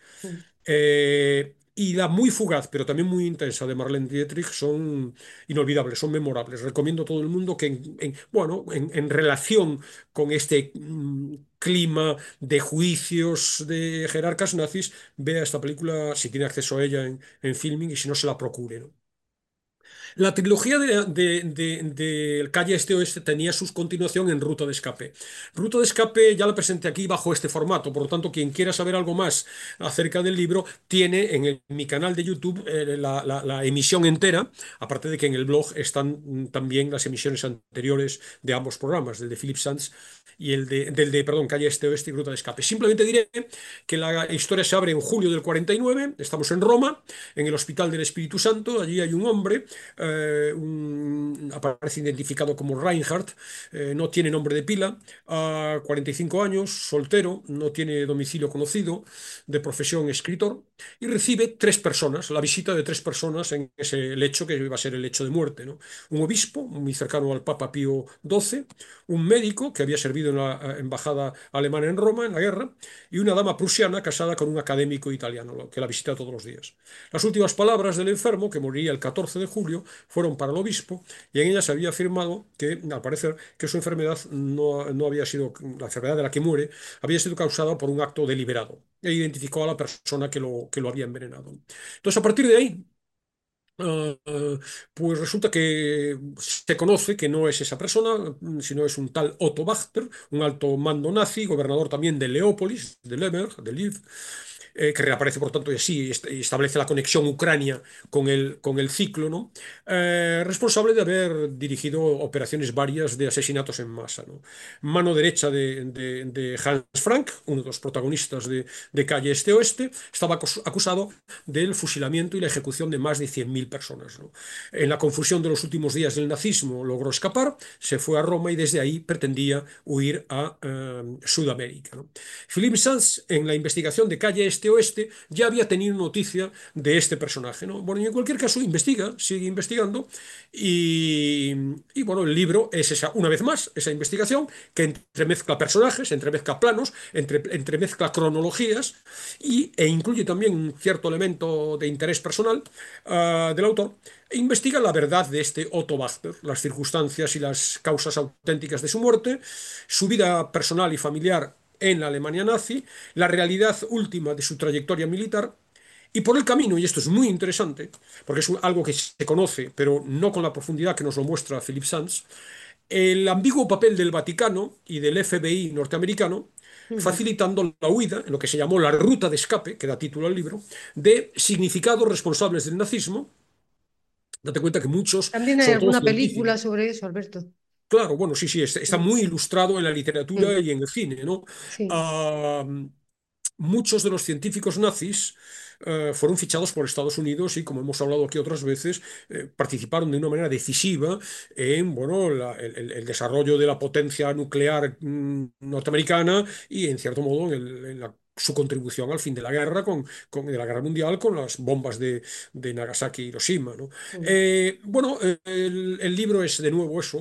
y la muy fugaz, pero también muy intensa de Marlene Dietrich son inolvidables, son memorables. Recomiendo a todo el mundo que, bueno, en relación con este clima de juicios de jerarcas nazis, vea esta película si tiene acceso a ella en Filming y si no se la procure, ¿no? La trilogía de Calle Este-Oeste tenía su continuación en Ruta de Escape. Ruta de Escape ya la presenté aquí bajo este formato, por lo tanto, quien quiera saber algo más acerca del libro, tiene en mi canal de YouTube la emisión entera, aparte de que en el blog están también las emisiones anteriores de ambos programas, del de Philip Sands y perdón, Calle Este-Oeste y Ruta de Escape. Simplemente diré que la historia se abre en julio del 49, estamos en Roma, en el Hospital del Espíritu Santo, allí hay un hombre aparece identificado como Reinhardt, no tiene nombre de pila, a 45 años, soltero, no tiene domicilio conocido, de profesión escritor, y recibe tres personas, la visita de tres personas en ese lecho que va a ser el lecho de muerte, ¿no? Un obispo, muy cercano al Papa Pío XII, un médico que había servido en la embajada alemana en Roma en la guerra, y una dama prusiana casada con un académico italiano, que la visita todos los días. Las últimas palabras del enfermo, que moriría el 14 de julio, fueron para el obispo y en ellas había afirmado que, al parecer, que su enfermedad no había sido, la enfermedad de la que muere, había sido causada por un acto deliberado e identificó a la persona que lo había envenenado. Entonces, a partir de ahí, pues resulta que se conoce que no es esa persona, sino es un tal Otto Wachter, un alto mando nazi, gobernador también de Leópolis, de Lemberg, de Lviv, que reaparece, por tanto, y así establece la conexión Ucrania con el ciclo, ¿no? Responsable de haber dirigido operaciones varias de asesinatos en masa, ¿no? Mano derecha de Hans Frank, uno de los protagonistas de Calle Este-Oeste, estaba acusado del fusilamiento y la ejecución de más de 100.000 personas, ¿no? En la confusión de los últimos días del nazismo logró escapar, se fue a Roma y desde ahí pretendía huir a Sudamérica, ¿no? Philip Sands, en la investigación de Calle Este-Oeste, ya había tenido noticia de este personaje, ¿no? Bueno, y en cualquier caso, sigue investigando, y bueno, el libro es una vez más, esa investigación que entremezcla personajes, entremezcla planos, entremezcla cronologías e incluye también un cierto elemento de interés personal del autor. E investiga la verdad de este Otto Wachter, las circunstancias y las causas auténticas de su muerte, su vida personal y familiar en la Alemania nazi, la realidad última de su trayectoria militar, y por el camino, y esto es muy interesante, porque es algo que se conoce, pero no con la profundidad que nos lo muestra Philip Sands, el ambiguo papel del Vaticano y del FBI norteamericano, Ujú. facilitando la huida, en lo que se llamó la ruta de escape, que da título al libro, de significados responsables del nazismo. Date cuenta que muchos, También hay sobre todo alguna científicos, película sobre eso, Alberto. claro, bueno, sí, sí, está Mm, muy ilustrado en la literatura mm, y en el cine, ¿no? sí. Ah, muchos de los científicos nazis fueron fichados por Estados Unidos y, como hemos hablado aquí otras veces, participaron de una manera decisiva en, bueno, el desarrollo de la potencia nuclear norteamericana y, en cierto modo, su contribución al fin de la guerra, de la guerra mundial, con las bombas de Nagasaki y Hiroshima, ¿no? Mm. Bueno, el libro es, de nuevo, eso,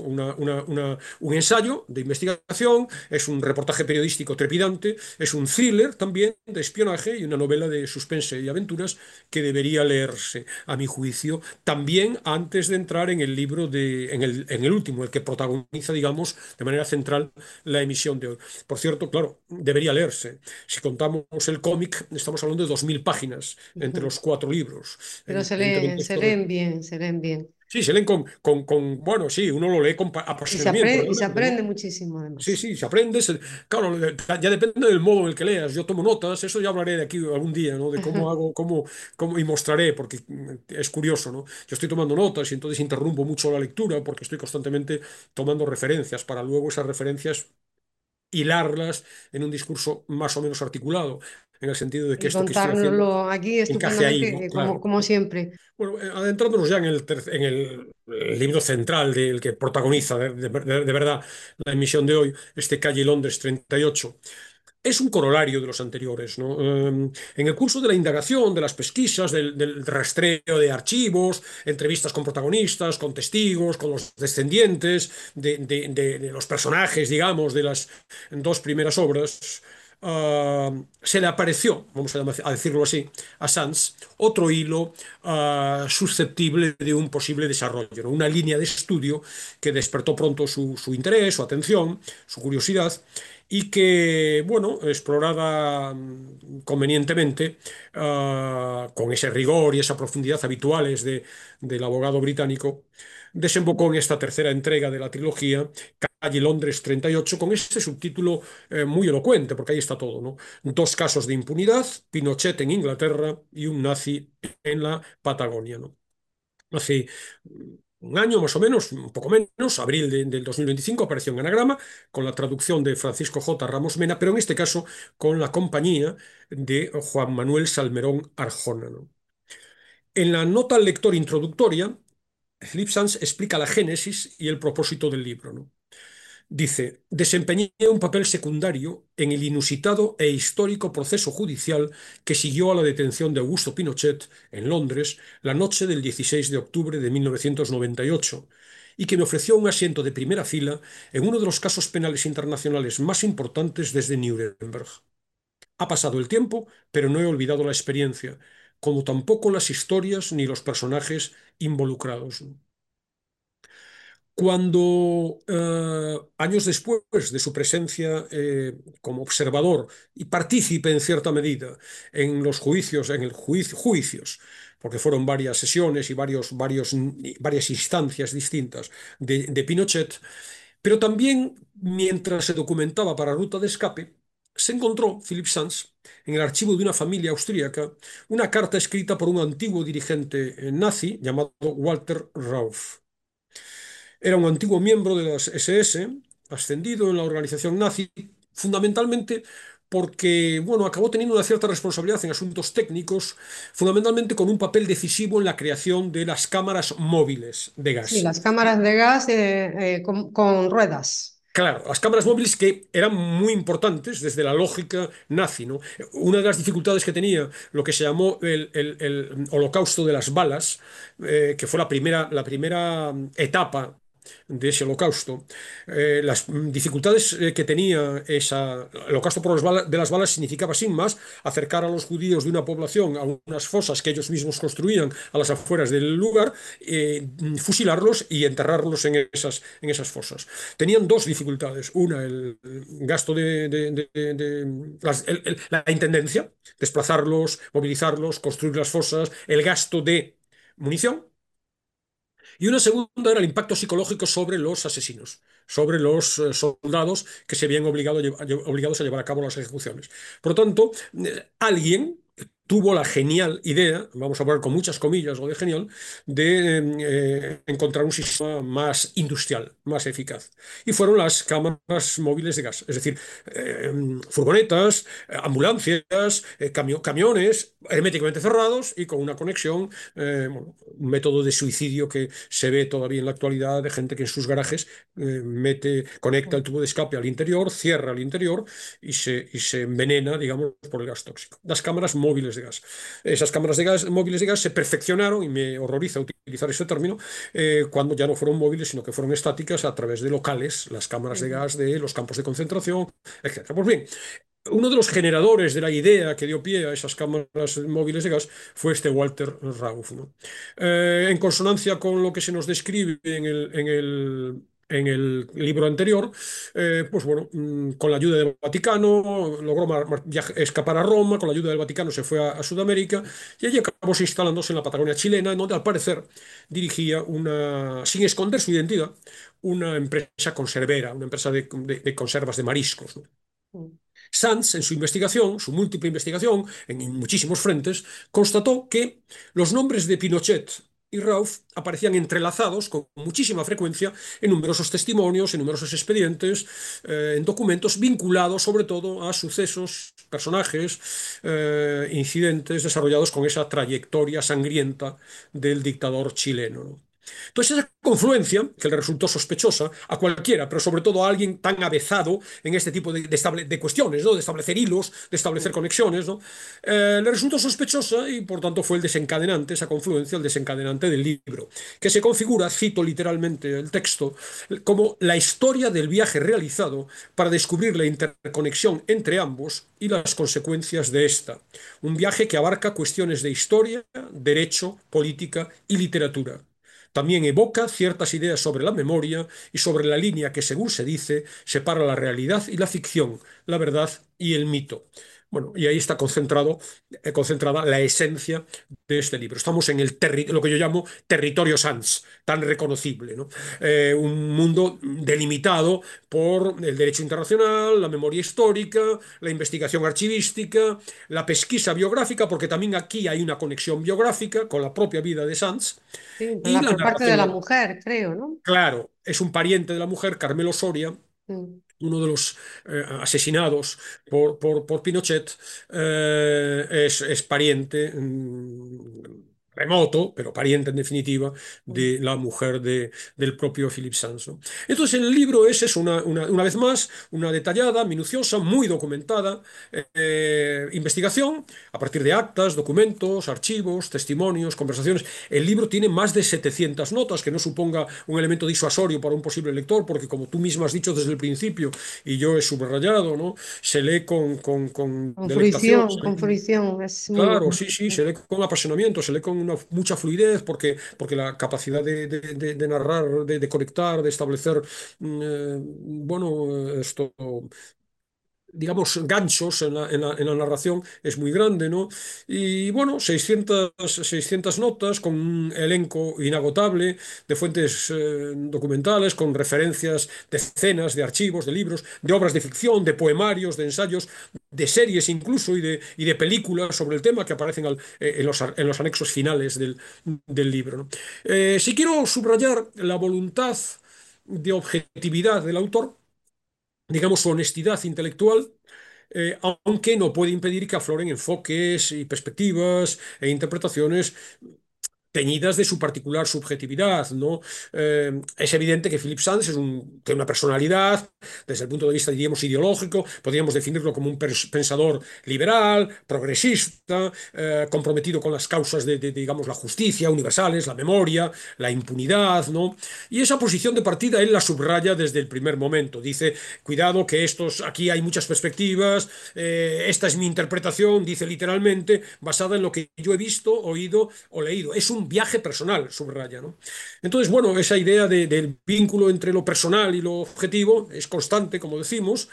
un ensayo de investigación, es un reportaje periodístico trepidante, es un thriller también de espionaje y una novela de suspense y aventuras que debería leerse, a mi juicio, también antes de entrar en el libro en el último, el que protagoniza, digamos, de manera central la emisión de hoy. Por cierto, claro, debería leerse. Si contamos el cómic, estamos hablando de 2.000 páginas entre Ujú. los cuatro libros. Pero Evidentemente se esto leen bien, se leen bien. sí, se leen bueno, sí, uno lo lee con apasionamiento Y se realmente, aprende ¿no? muchísimo Sí, además. sí, se aprende. Claro, ya depende del modo en el que leas. Yo tomo notas, eso ya hablaré de aquí algún día, ¿no? De cómo hago, y mostraré, porque es curioso, ¿no? Yo estoy tomando notas y entonces interrumpo mucho la lectura porque estoy constantemente tomando referencias para luego esas referencias hilarlas en un discurso más o menos articulado, en el sentido de que Y esto que estoy haciendo contárnoslo aquí encaje ahí, ¿no? estupendamente, Claro. como siempre. Bueno, adentrándonos ya en el libro central del que protagoniza de verdad la emisión de hoy, este Calle Londres 38, es un corolario de los anteriores, ¿no? En el curso de la indagación, de las pesquisas, del rastreo de archivos, entrevistas con protagonistas, con testigos, con los descendientes de los personajes, digamos, de las dos primeras obras, se le apareció, vamos a decirlo así, a Sands otro hilo susceptible de un posible desarrollo, ¿no? Una línea de estudio que despertó pronto su interés, su atención, su curiosidad, y que, bueno, explorada convenientemente, con ese rigor y esa profundidad habituales del abogado británico, desembocó en esta tercera entrega de la trilogía, Calle Londres 38, con este subtítulo muy elocuente, porque ahí está todo, ¿no? Dos casos de impunidad, Pinochet en Inglaterra y un nazi en la Patagonia, ¿no? Hace un año más o menos, un poco menos, abril del 2025, apareció en Anagrama con la traducción de Francisco J. Ramos Mena, pero en este caso con la compañía de Juan Manuel Salmerón Arjona, ¿no? En la nota al lector introductoria, Philip Sands explica la génesis y el propósito del libro, ¿no? Dice, desempeñé un papel secundario en el inusitado e histórico proceso judicial que siguió a la detención de Augusto Pinochet en Londres la noche del 16 de octubre de 1998 y que me ofreció un asiento de primera fila en uno de los casos penales internacionales más importantes desde Nuremberg. Ha pasado el tiempo, pero no he olvidado la experiencia, como tampoco las historias ni los personajes involucrados. Cuando, años después de su presencia como observador y partícipe en cierta medida en los juicios, en el juicios, porque fueron varias sesiones y varias instancias distintas de Pinochet, pero también mientras se documentaba para Ruta de Escape, se encontró Philip Sands en el archivo de una familia austríaca una carta escrita por un antiguo dirigente nazi llamado Walter Rauf. Era un antiguo miembro de las SS, ascendido en la organización nazi, fundamentalmente porque, bueno, acabó teniendo una cierta responsabilidad en asuntos técnicos, fundamentalmente con un papel decisivo en la creación de las cámaras móviles de Sí, gas. las cámaras de gas con ruedas. Claro, las cámaras móviles que eran muy importantes desde la lógica nazi, ¿no? Una de las dificultades que tenía lo que se llamó el holocausto de las balas, que fue la primera etapa de ese holocausto, las dificultades que tenía el holocausto por de las balas significaba, sin más, acercar a los judíos de una población a unas fosas que ellos mismos construían a las afueras del lugar, fusilarlos y enterrarlos en esas fosas. Tenían dos dificultades. Una, el gasto la intendencia, desplazarlos, movilizarlos, construir las fosas, el gasto de munición. Y una segunda era el impacto psicológico sobre los asesinos, sobre los soldados que se veían obligados a llevar a cabo las ejecuciones. Por lo tanto, alguien tuvo la genial idea, vamos a poner con muchas comillas lo de genial, de encontrar un sistema más industrial, más eficaz. Y fueron las cámaras móviles de gas, es decir, eh, furgonetas, ambulancias, camiones herméticamente cerrados y con una conexión, bueno, un método de suicidio que se ve todavía en la actualidad de gente que en sus garajes conecta el tubo de escape al interior, cierra el interior y se envenena, digamos, por el gas tóxico. Las cámaras móviles de gas. Esas cámaras de gas, móviles de gas se perfeccionaron, y me horroriza utilizar ese término, cuando ya no fueron móviles, sino que fueron estáticas a través de locales, las cámaras de gas de los campos de concentración, etcétera. Pues bien, uno de los generadores de la idea que dio pie a esas cámaras móviles de gas fue este Walter Rauf, ¿no? En consonancia con lo que se nos describe en el libro anterior, pues bueno, con la ayuda del Vaticano, logró escapar a Roma, con la ayuda del Vaticano se fue a Sudamérica y allí acabó instalándose en la Patagonia chilena, en donde al parecer dirigía sin esconder su identidad, una empresa conservera, una empresa de conservas de mariscos, ¿no? Sands, en su investigación, su múltiple investigación, en muchísimos frentes, constató que los nombres de Pinochet y Rauf aparecían entrelazados con muchísima frecuencia en numerosos testimonios, en numerosos expedientes, en documentos vinculados sobre todo a sucesos, personajes, incidentes desarrollados con esa trayectoria sangrienta del dictador chileno, ¿no? Entonces, esa confluencia, que le resultó sospechosa a cualquiera, pero sobre todo a alguien tan avezado en este tipo de cuestiones, ¿no? De establecer hilos, de establecer conexiones, ¿no? Le resultó sospechosa y por tanto fue el desencadenante, esa confluencia, el desencadenante del libro, que se configura, cito literalmente el texto, como la historia del viaje realizado para descubrir la interconexión entre ambos y las consecuencias de esta. Un viaje que abarca cuestiones de historia, derecho, política y literatura. también evoca ciertas ideas sobre la memoria y sobre la línea que, según se dice, separa la realidad y la ficción, la verdad y el mito. Bueno, y ahí está concentrada la esencia de este libro. Estamos en lo que yo llamo territorio sans, tan reconocible, ¿no? Un mundo delimitado por el derecho internacional, la memoria histórica, la investigación archivística, la pesquisa biográfica, porque también aquí hay una conexión biográfica con la propia vida de Sanz, Sí, y la por parte de la narración. mujer, creo, ¿no? Claro, es un pariente de la mujer, Carmelo Soria, Mm. uno de los asesinados por Pinochet, es pariente remoto, pero pariente en definitiva, Mm. de la mujer del propio Philip Sands, ¿no? Entonces, el libro es una vez más una detallada, minuciosa, muy documentada investigación a partir de actas, documentos, archivos, testimonios, conversaciones. El libro tiene más de 700 notas, que no suponga un elemento disuasorio para un posible lector, porque como tú mismo has dicho desde el principio, y yo he subrayado, ¿no? Se lee con delectación. Con fruición, es muy Claro, bueno. sí, sí, se lee con apasionamiento, se lee con mucha fluidez, porque la capacidad de narrar, de conectar, de establecer, bueno, esto, digamos, ganchos en la narración es muy grande, ¿no? Y bueno, 600 notas con un elenco inagotable de fuentes documentales, con referencias de escenas, de archivos, de libros, de obras de ficción, de poemarios, de ensayos, de series incluso y de películas sobre el tema que aparecen en los anexos finales del libro, ¿no? Si quiero subrayar la voluntad de objetividad del autor, digamos, su honestidad intelectual, aunque no puede impedir que afloren enfoques y perspectivas e interpretaciones teñidas de su particular subjetividad, ¿no? Es evidente que Philip Sands tiene una personalidad, desde el punto de vista, diríamos, ideológico, podríamos definirlo como un pensador liberal, progresista, comprometido con las causas digamos, la justicia universales, la memoria, la impunidad, ¿no? Y esa posición de partida él la subraya desde el primer momento. Dice, cuidado que aquí hay muchas perspectivas, esta es mi interpretación, dice literalmente, basada en lo que yo he visto, oído o leído. Es un viaje personal, subraya, ¿no? Entonces, bueno, esa idea del vínculo entre lo personal y lo objetivo es constante, como decimos,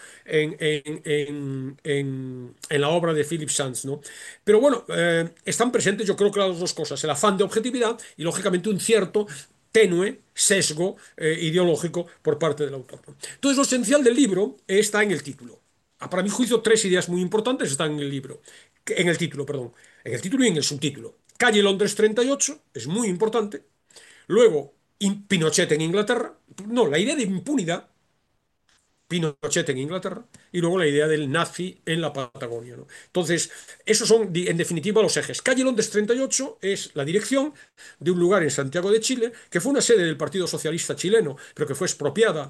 en la obra de Philip Sands, ¿no? Pero bueno, están presentes yo creo que las dos cosas, el afán de objetividad y lógicamente un cierto tenue sesgo ideológico por parte del autor, ¿no? Entonces, lo esencial del libro está en el título. Para mi juicio, tres ideas muy importantes están en el libro, en el título, perdón, en el título y en el subtítulo. Calle Londres 38 es muy importante. Luego, Pinochet en Inglaterra. No, la idea de impunidad, Pinochet en Inglaterra, y luego la idea del nazi en la Patagonia, ¿no? Entonces, esos son, en definitiva, los ejes. Calle Londres 38 es la dirección de un lugar en Santiago de Chile, que fue una sede del Partido Socialista chileno, pero que fue expropiada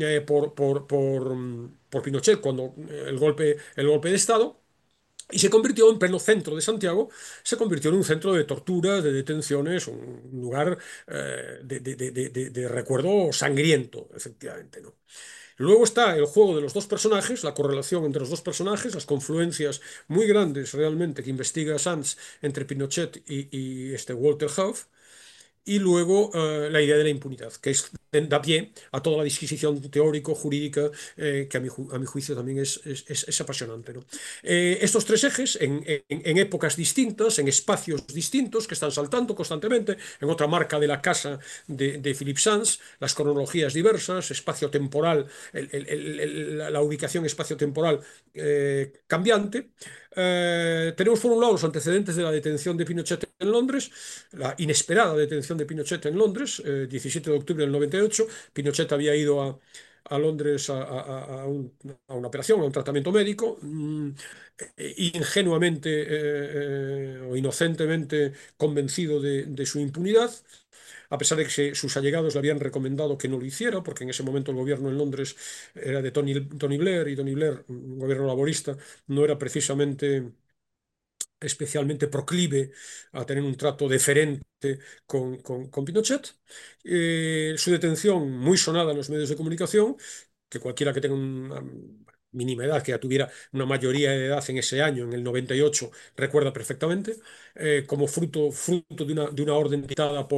por Pinochet cuando el golpe de Estado. Y se convirtió en pleno centro de Santiago, se convirtió en un centro de torturas, de detenciones, un lugar de recuerdo sangriento, efectivamente, ¿no? Luego está el juego de los dos personajes, la correlación entre los dos personajes, las confluencias muy grandes realmente que investiga Sands entre Pinochet y este Walter Huff. Y luego la idea de la impunidad, que da pie a toda la disquisición teórico-jurídica que a mi juicio también es apasionante, ¿no? Estos tres ejes, en épocas distintas, en espacios distintos, que están saltando constantemente, en otra marca de la casa de Philip Sands, las cronologías diversas, espacio-temporal, la ubicación espacio-temporal cambiante. Tenemos por un lado los antecedentes de la detención de Pinochet en Londres, la inesperada detención de Pinochet en Londres, 17 de octubre del 98. Pinochet había ido a Londres a una operación, a un tratamiento médico, ingenuamente o inocentemente convencido de su impunidad, a pesar de que sus allegados le habían recomendado que no lo hiciera, porque en ese momento el gobierno en Londres era de Tony Blair, y Tony Blair, un gobierno laborista, no era precisamente especialmente proclive a tener un trato deferente con Pinochet. Su detención, muy sonada en los medios de comunicación, que cualquiera que tenga una mínima edad, que ya tuviera una mayoría de edad en ese año, en el 98, recuerda perfectamente, como fruto de una orden dictada por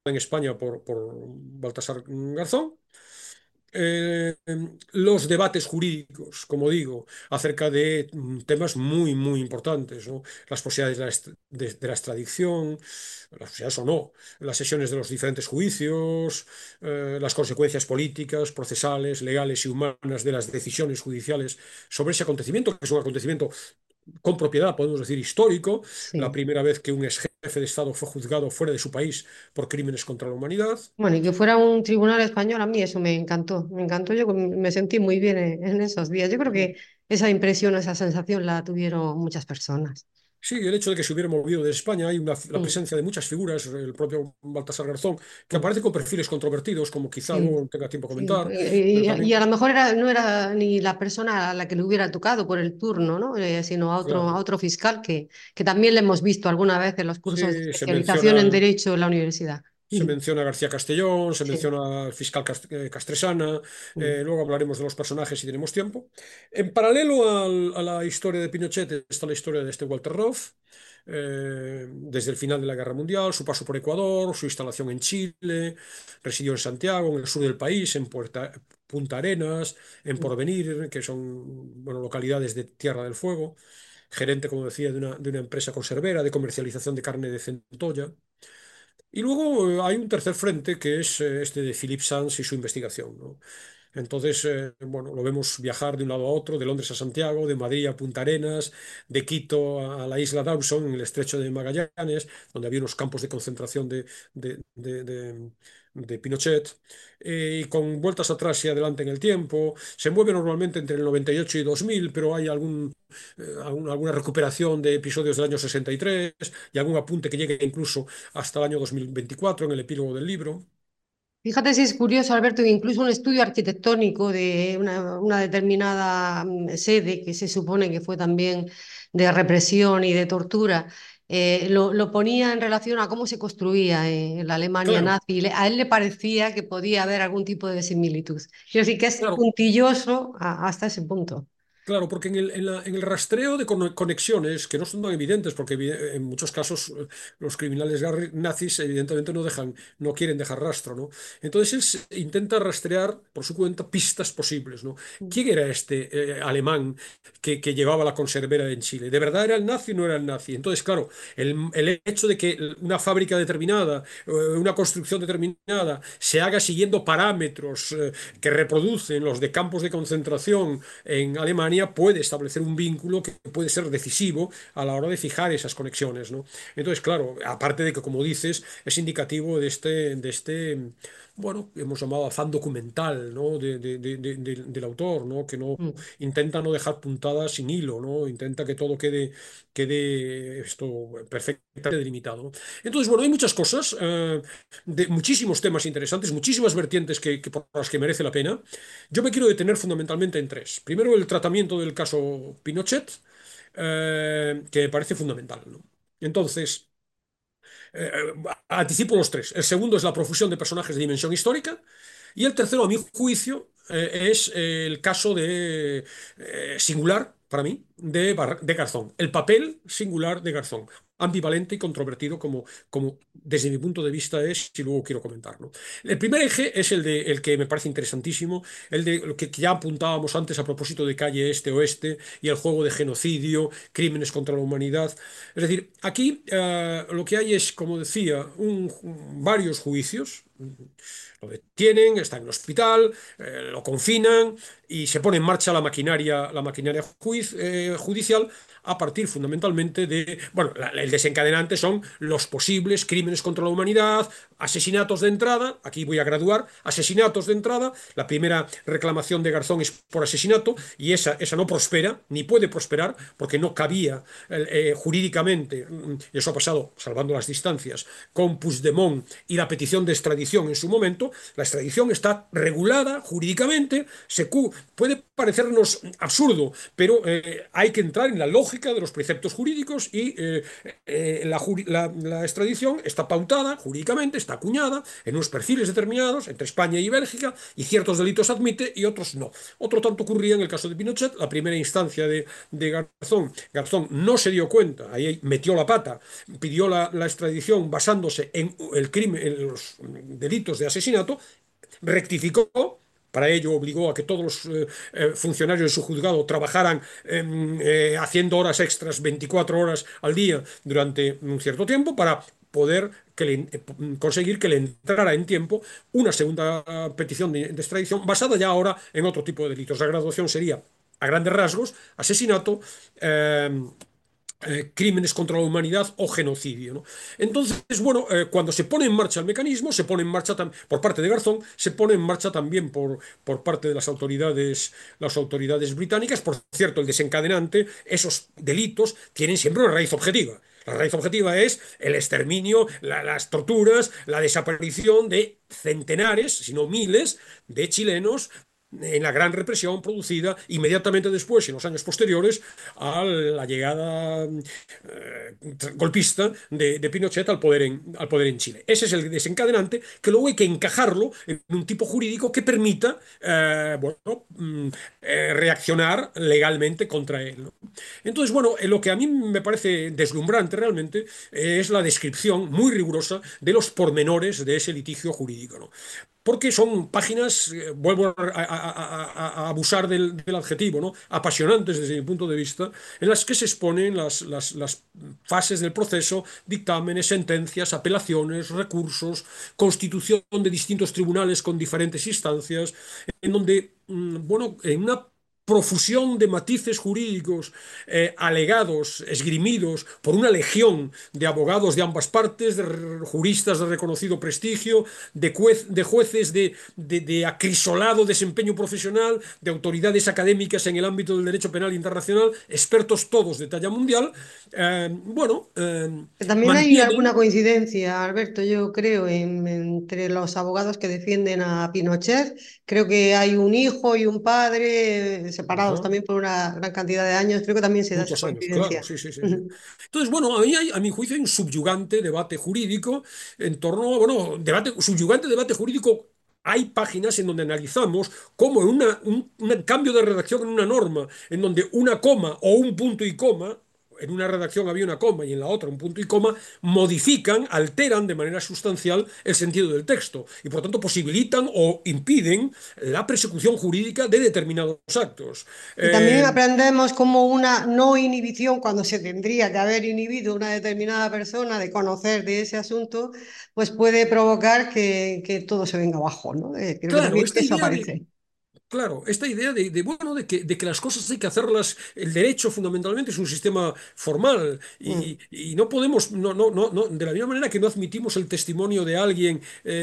en España por Baltasar Garzón. eh, los debates jurídicos, como digo, acerca de temas muy, muy importantes, ¿no? Las posibilidades de la extradición, las posibilidades o no, las sesiones de los diferentes juicios, las consecuencias políticas, procesales, legales y humanas de las decisiones judiciales sobre ese acontecimiento, que es un acontecimiento con propiedad, podemos decir, histórico, la Sí. primera vez que un ex jefe de Estado fue juzgado fuera de su país por crímenes contra la humanidad. Bueno, y que fuera un tribunal español, a mí eso me encantó. Me encantó, yo me sentí muy bien en esos días. Yo creo que esa impresión, esa sensación la tuvieron muchas personas. Sí, el hecho de que se hubiera movido de España, hay la Mm, presencia de muchas figuras, el propio Baltasar Garzón, que mm. aparece con perfiles controvertidos, como quizá Sí, luego tenga tiempo a sí. comentar, pero Y a también, lo mejor no era ni la persona a la que le hubiera tocado por el turno, ¿no? Sino a claro, otro fiscal que también le hemos visto alguna vez en los cursos de sí, especialización en Derecho en la universidad. se menciona a García Castellón, se Sí. menciona al fiscal Castresana, Mm, luego hablaremos de los personajes si tenemos tiempo. En paralelo a la historia de Pinochet está la historia de este Walter Roth, desde el final de la Guerra Mundial, su paso por Ecuador, su instalación en Chile, residió en Santiago, en el sur del país, en Punta Arenas, en mm. Porvenir, que son, bueno, localidades de Tierra del Fuego, gerente, como decía, de una empresa conservera de comercialización de carne de centolla. Y luego hay un tercer frente que es este de Philip Sands y su investigación, ¿no? Entonces, bueno, lo vemos viajar de un lado a otro, de Londres a Santiago, de Madrid a Punta Arenas, de Quito a la isla Dawson, en el estrecho de Magallanes, donde había unos campos de concentración de Pinochet, y con vueltas atrás y adelante en el tiempo. Se mueve normalmente entre el 98 y 2000, pero hay alguna recuperación de episodios del año 63 y algún apunte que llegue incluso hasta el año 2024 en el epílogo del libro. Fíjate si es curioso, Alberto, que incluso un estudio arquitectónico de una determinada sede, que se supone que fue también de represión y de tortura, lo ponía en relación a cómo se construía la Alemania Claro, nazi. A él le parecía que podía haber algún tipo de similitud. Quiero decir que es claro. puntilloso hasta ese punto. Claro, porque en el rastreo de conexiones, que no son tan evidentes, porque en muchos casos los criminales nazis evidentemente no quieren dejar rastro, ¿no? Entonces él intenta rastrear por su cuenta pistas posibles, ¿no? ¿Quién era este alemán que llevaba la conservera en Chile? ¿De verdad era el nazi o no era el nazi? Entonces, claro, el hecho de que una fábrica determinada, una construcción determinada, se haga siguiendo parámetros que reproducen los de campos de concentración en Alemania, puede establecer un vínculo que puede ser decisivo a la hora de fijar esas conexiones, ¿no? Entonces, claro, aparte de que, como dices, es indicativo de este, bueno, hemos llamado afán documental, ¿no? Del autor, ¿no? Que no Mm. intenta no dejar puntadas sin hilo, ¿no? Intenta que todo quede esto perfectamente delimitado, ¿no? Entonces, bueno, hay muchas cosas, de muchísimos temas interesantes, muchísimas vertientes por las que merece la pena. Yo me quiero detener fundamentalmente en tres. Primero, el tratamiento del caso Pinochet, que me parece fundamental, ¿no? Entonces, eh, anticipo los tres. El segundo es la profusión de personajes de dimensión histórica. Y el tercero, a mi juicio, es el caso singular, para mí, de Garzón. El papel singular de Garzón. Ambivalente y controvertido, como desde mi punto de vista es, y luego quiero comentar, ¿no? El primer eje es el que me parece interesantísimo, el de lo que ya apuntábamos antes a propósito de calle este-oeste y el juego de genocidio, crímenes contra la humanidad. Es decir, aquí lo que hay es, como decía, varios juicios. Lo detienen, está en el hospital, lo confinan y se pone en marcha la maquinaria judicial a partir fundamentalmente bueno, el desencadenante son los posibles crímenes contra la humanidad, asesinatos de entrada, aquí voy a graduar, asesinatos de entrada, la primera reclamación de Garzón es por asesinato y esa no prospera, ni puede prosperar, porque no cabía jurídicamente, y eso ha pasado, salvando las distancias, con Puigdemont y la petición de extradición en su momento. La extradición está regulada jurídicamente, puede parecernos absurdo, pero hay que entrar en la lógica de los preceptos jurídicos y la extradición está pautada jurídicamente, está acuñada en unos perfiles determinados entre España y Bélgica y ciertos delitos admite y otros no. Otro tanto ocurría en el caso de Pinochet, la primera instancia de Garzón. Garzón no se dio cuenta, ahí metió la pata, pidió la extradición basándose en el crimen, en los delitos de asesinato, rectificó. Para ello obligó a que todos los funcionarios de su juzgado trabajaran haciendo horas extras 24 horas al día durante un cierto tiempo para poder conseguir que le entrara en tiempo una segunda petición de extradición basada ya ahora en otro tipo de delitos. La graduación sería, a grandes rasgos, asesinato, eh, crímenes contra la humanidad o genocidio, ¿no? Entonces, bueno, cuando se pone en marcha el mecanismo, se pone en marcha por parte de Garzón, se pone en marcha también por parte de las autoridades británicas. Por cierto, el desencadenante, esos delitos tienen siempre una raíz objetiva. La raíz objetiva es el exterminio, las torturas, la desaparición de centenares, si no miles, de chilenos en la gran represión producida inmediatamente después, en los años posteriores, a la llegada golpista de Pinochet al poder en Chile. Ese es el desencadenante que luego hay que encajarlo en un tipo jurídico que permita bueno, reaccionar legalmente contra él, ¿no? Entonces, bueno, lo que a mí me parece deslumbrante realmente es la descripción muy rigurosa de los pormenores de ese litigio jurídico, ¿no? Porque son páginas, vuelvo a abusar del adjetivo, ¿no? Apasionantes desde mi punto de vista, en las que se exponen las fases del proceso, dictámenes, sentencias, apelaciones, recursos, constitución de distintos tribunales con diferentes instancias, en donde, bueno, en una profusión de matices jurídicos alegados, esgrimidos por una legión de abogados de ambas partes, de juristas de reconocido prestigio, de jueces de acrisolado desempeño profesional, de autoridades académicas en el ámbito del derecho penal internacional, expertos todos de talla mundial, bueno, También hay alguna mantienen. coincidencia, Alberto, yo creo, entre los abogados que defienden a Pinochet. Creo que hay un hijo y un padre separados Ajá. también por una gran cantidad de años. Creo que también se da esa Muchos años, claro, coincidencia. sí, sí, sí, sí. Ujú. Entonces, bueno, a mi juicio hay un subyugante debate jurídico en torno, bueno, subyugante debate jurídico. Hay páginas en donde analizamos cómo en un cambio de redacción en una norma, en donde una coma o un punto y coma, en una redacción había una coma y en la otra un punto y coma, modifican, alteran de manera sustancial el sentido del texto y por tanto posibilitan o impiden la persecución jurídica de determinados actos. Y también Eh, aprendemos como una no inhibición, cuando se tendría que haber inhibido una determinada persona de conocer de ese asunto, pues puede provocar que todo se venga abajo, ¿no? Creo que claro, también esta eso idea de, aparece. Claro, esta idea bueno, de que las cosas hay que hacerlas, el derecho fundamentalmente es un sistema formal Mm. y no podemos, de la misma manera que no admitimos el testimonio de alguien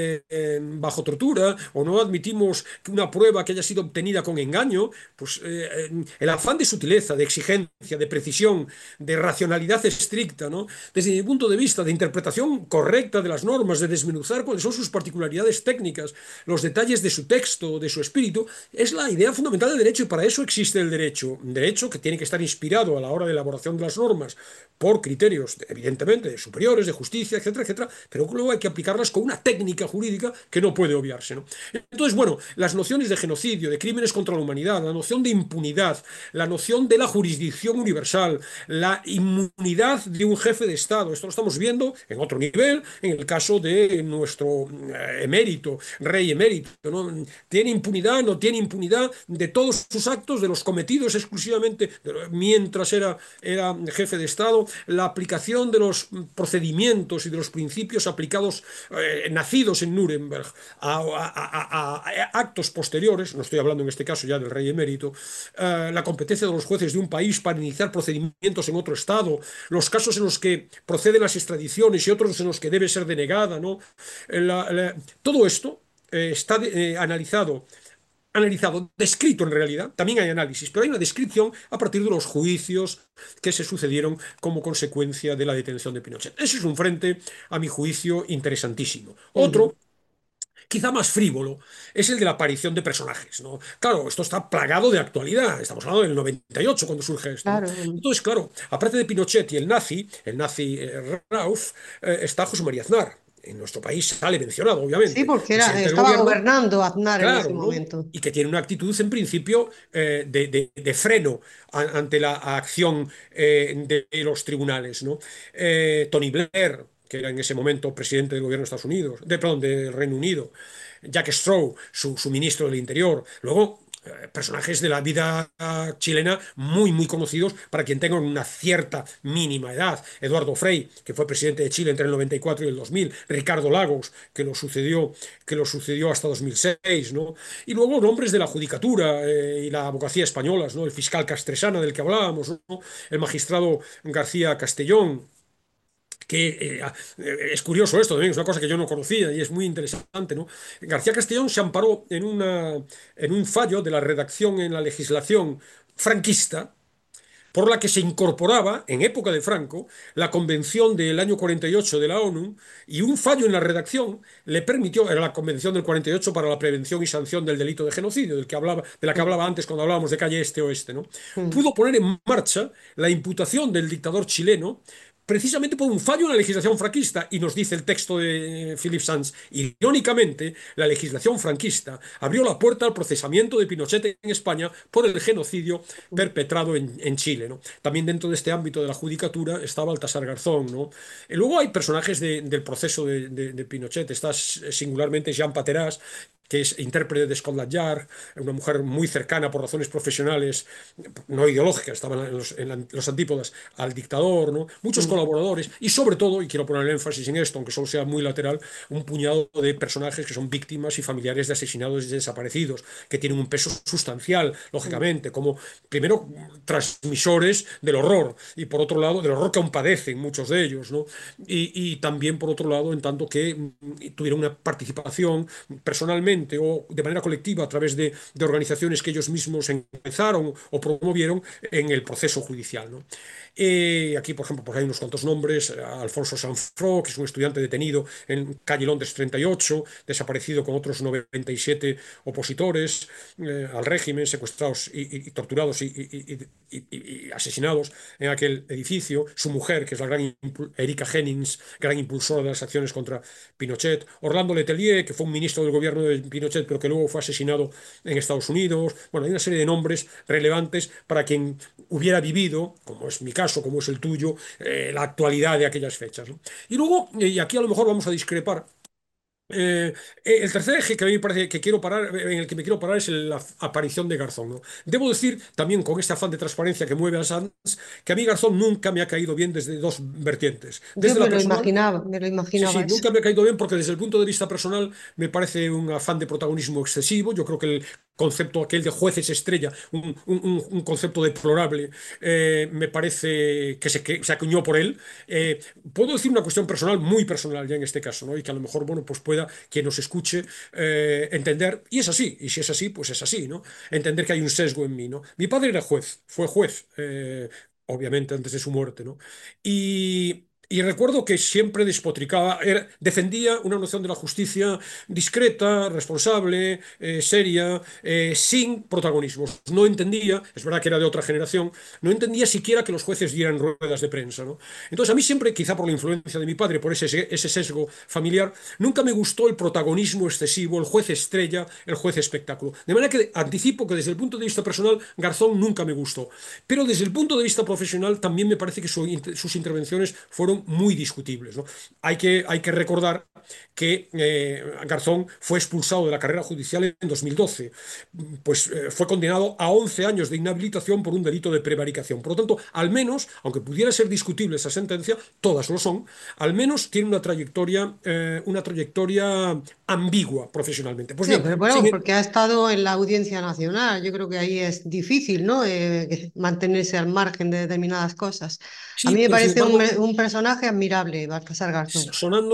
bajo tortura o no admitimos que una prueba que haya sido obtenida con engaño, pues el afán de sutileza, de exigencia, de precisión, de racionalidad estricta, ¿no? Desde mi punto de vista, de interpretación correcta de las normas, de desmenuzar cuáles son sus particularidades técnicas, los detalles de su texto, de su espíritu, es la idea fundamental del derecho y para eso existe el derecho. Un derecho que tiene que estar inspirado a la hora de elaboración de las normas por criterios, evidentemente, superiores, de justicia, etcétera, etcétera, pero luego hay que aplicarlas con una técnica jurídica que no puede obviarse, ¿no? Entonces, bueno, las nociones de genocidio, de crímenes contra la humanidad, la noción de impunidad, la noción de la jurisdicción universal, la inmunidad de un jefe de Estado, esto lo estamos viendo en otro nivel, en el caso de nuestro emérito, rey emérito, ¿no? Tiene impunidad, no tiene impunidad de todos sus actos, de los cometidos exclusivamente mientras era jefe de Estado, la aplicación de los procedimientos y de los principios aplicados, nacidos en Nuremberg, a actos posteriores, no estoy hablando en este caso ya del rey emérito, la competencia de los jueces de un país para iniciar procedimientos en otro Estado, los casos en los que proceden las extradiciones y otros en los que debe ser denegada, ¿no? Todo esto está analizado, descrito en realidad, también hay análisis, pero hay una descripción a partir de los juicios que se sucedieron como consecuencia de la detención de Pinochet. Ese es un frente, a mi juicio, interesantísimo. Ujú. Otro quizá más frívolo, es el de la aparición de personajes, ¿no? Claro, esto está plagado de actualidad, estamos hablando del 98 cuando surge esto, ¿no? Claro. Entonces, claro, aparte de Pinochet y el nazi Rauf, está José María Aznar. En nuestro país sale mencionado, Sí, obviamente, porque presidente del estaba gobierno, gobernando Aznar en ese claro, ¿no? momento. Y que tiene una actitud, en principio, de freno ante la acción de los tribunales, ¿no? Tony Blair, que era en ese momento presidente del gobierno de Estados Unidos, perdón, del Reino Unido, Jack Straw, su ministro del Interior. Luego, personajes de la vida chilena muy, muy conocidos para quien tenga una cierta mínima edad. Eduardo Frei, que fue presidente de Chile entre el 94 y el 2000. Ricardo Lagos, que lo sucedió hasta 2006, ¿no? Y luego nombres de la judicatura y la abogacía españolas, ¿no? El fiscal Castresana, del que hablábamos, ¿no? El magistrado García Castellón, que es curioso esto también, es una cosa que yo no conocía y es muy interesante, ¿no? García Castellón se amparó en un fallo de la redacción en la legislación franquista, por la que se incorporaba, en época de Franco, la Convención del año 48 de la ONU, y un fallo en la redacción le permitió, era la Convención del 48 para la prevención y sanción del delito de genocidio, de la que hablaba antes cuando hablábamos de calle este-oeste, ¿no? Mm. Pudo poner en marcha la imputación del dictador chileno precisamente por un fallo en la legislación franquista, y nos dice el texto de Philip Sands, irónicamente, la legislación franquista abrió la puerta al procesamiento de Pinochet en España por el genocidio perpetrado en Chile, ¿no? También dentro de este ámbito de la judicatura está Baltasar Garzón, ¿no? Y luego hay personajes del proceso de Pinochet, está singularmente Jean Paterás, que es intérprete de Scotland Yard, una mujer muy cercana por razones profesionales, no ideológicas, estaban en los antípodas al dictador, ¿no? Muchos Mm. colaboradores y sobre todo, y quiero poner el énfasis en esto, aunque solo sea muy lateral, un puñado de personajes que son víctimas y familiares de asesinados y desaparecidos, que tienen un peso sustancial, Mm. lógicamente, como primero transmisores del horror y por otro lado del horror que aún padecen muchos de ellos, ¿no? Y también por otro lado, en tanto que tuvieron una participación personalmente o de manera colectiva a través de organizaciones que ellos mismos empezaron o promovieron en el proceso judicial, ¿no? Aquí, por ejemplo, pues hay unos cuantos nombres: Alfonso Sanfró, que es un estudiante detenido en calle Londres 38, desaparecido con otros 97 opositores al régimen, secuestrados y torturados y asesinados en aquel edificio. Su mujer, que es la gran Erika Jennings, gran impulsora de las acciones contra Pinochet. Orlando Letelier, que fue un ministro del gobierno de Pinochet, pero que luego fue asesinado en Estados Unidos. Bueno, hay una serie de nombres relevantes para quien hubiera vivido, como es mi caso, como es el tuyo, la actualidad de aquellas fechas, ¿no? Y luego, y aquí a lo mejor vamos a discrepar, eh, el tercer eje que a mí me parece que quiero parar, en el que me quiero parar, es la aparición de Garzón, ¿no? Debo decir, también con este afán de transparencia que mueve a Sanz, que a mí Garzón nunca me ha caído bien desde dos vertientes. Yo Desde la personal, me lo sí, imaginaba sí, eso. nunca me ha caído bien porque desde el punto de vista personal me parece un afán de protagonismo excesivo. Yo creo que el concepto aquel de jueces estrella, un concepto deplorable, me parece que se acuñó por él. Puedo decir una cuestión personal, muy personal ya en este caso, ¿no? Y que a lo mejor, bueno, pues pueda quien nos escuche entender, y es así, y si es así, pues es así, ¿no? Entender que hay un sesgo en mí, ¿no? Mi padre era juez, fue juez, obviamente antes de su muerte, ¿no? Y recuerdo que siempre despotricaba, defendía una noción de la justicia discreta, responsable, seria, sin protagonismos. No entendía, es verdad que era de otra generación, no entendía siquiera que los jueces dieran ruedas de prensa, ¿no? Entonces a mí siempre, quizá por la influencia de mi padre, por ese sesgo familiar, nunca me gustó el protagonismo excesivo, el juez estrella, el juez espectáculo. De manera que anticipo que desde el punto de vista personal, Garzón nunca me gustó. Pero desde el punto de vista profesional también me parece que sus intervenciones fueron muy discutibles, ¿no? Hay que recordar que Garzón fue expulsado de la carrera judicial en 2012, pues fue condenado a 11 años de inhabilitación por un delito de prevaricación. Por lo tanto, al menos, aunque pudiera ser discutible esa sentencia, todas lo son, al menos tiene una trayectoria ambigua profesionalmente. Pues Sí, bien, pero bueno, porque ha estado en la Audiencia Nacional. Yo creo que ahí es difícil, ¿no? Mantenerse al margen de determinadas cosas. A sí, mí me pero sin parece embargo, un personaje admirable, Baltasar Garzón. sonándonos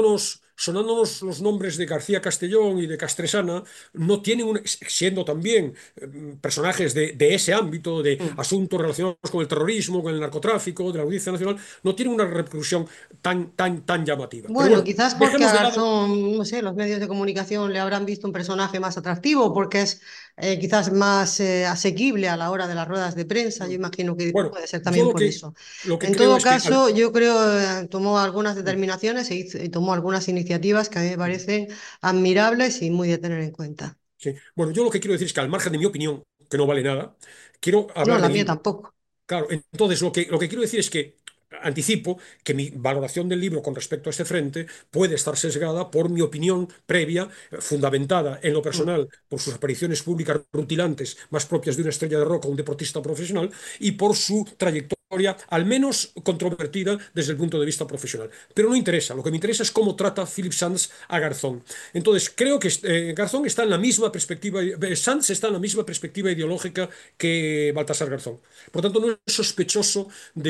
sonándonos los nombres de García Castellón y de Castresana, no tienen siendo también personajes de ese ámbito, de Mm. asuntos relacionados con el terrorismo, con el narcotráfico, de la Audiencia Nacional, no tienen una repercusión tan llamativa. Pero Bueno, bueno, quizás porque dejemos a de lado. Garzón, no sé, los medios de comunicación le habrán visto un personaje más atractivo, porque es quizás más asequible a la hora de las ruedas de prensa. Yo imagino que Bueno, puede ser yo también por eso. lo que En creo todo es que caso, yo creo tomó algunas determinaciones y tomó algunas iniciativas que a mí me parecen admirables y muy de tener en cuenta. sí. Bueno, yo lo que quiero decir es que al margen de mi opinión, que no vale nada, quiero No, hablar la del mía libro. tampoco. Claro, entonces lo que quiero decir es que anticipo que mi valoración del libro con respecto a este frente puede estar sesgada por mi opinión previa, fundamentada en lo Mm. personal por sus apariciones públicas rutilantes más propias de una estrella de rock o un deportista profesional y por su trayectoria al menos controvertida desde el punto de vista profesional. Pero no interesa, lo que me interesa es cómo trata Philip Sands a Garzón. Entonces, creo que Garzón está en la misma perspectiva, Sands está en la misma perspectiva ideológica que Baltasar Garzón. Por tanto, no es sospechoso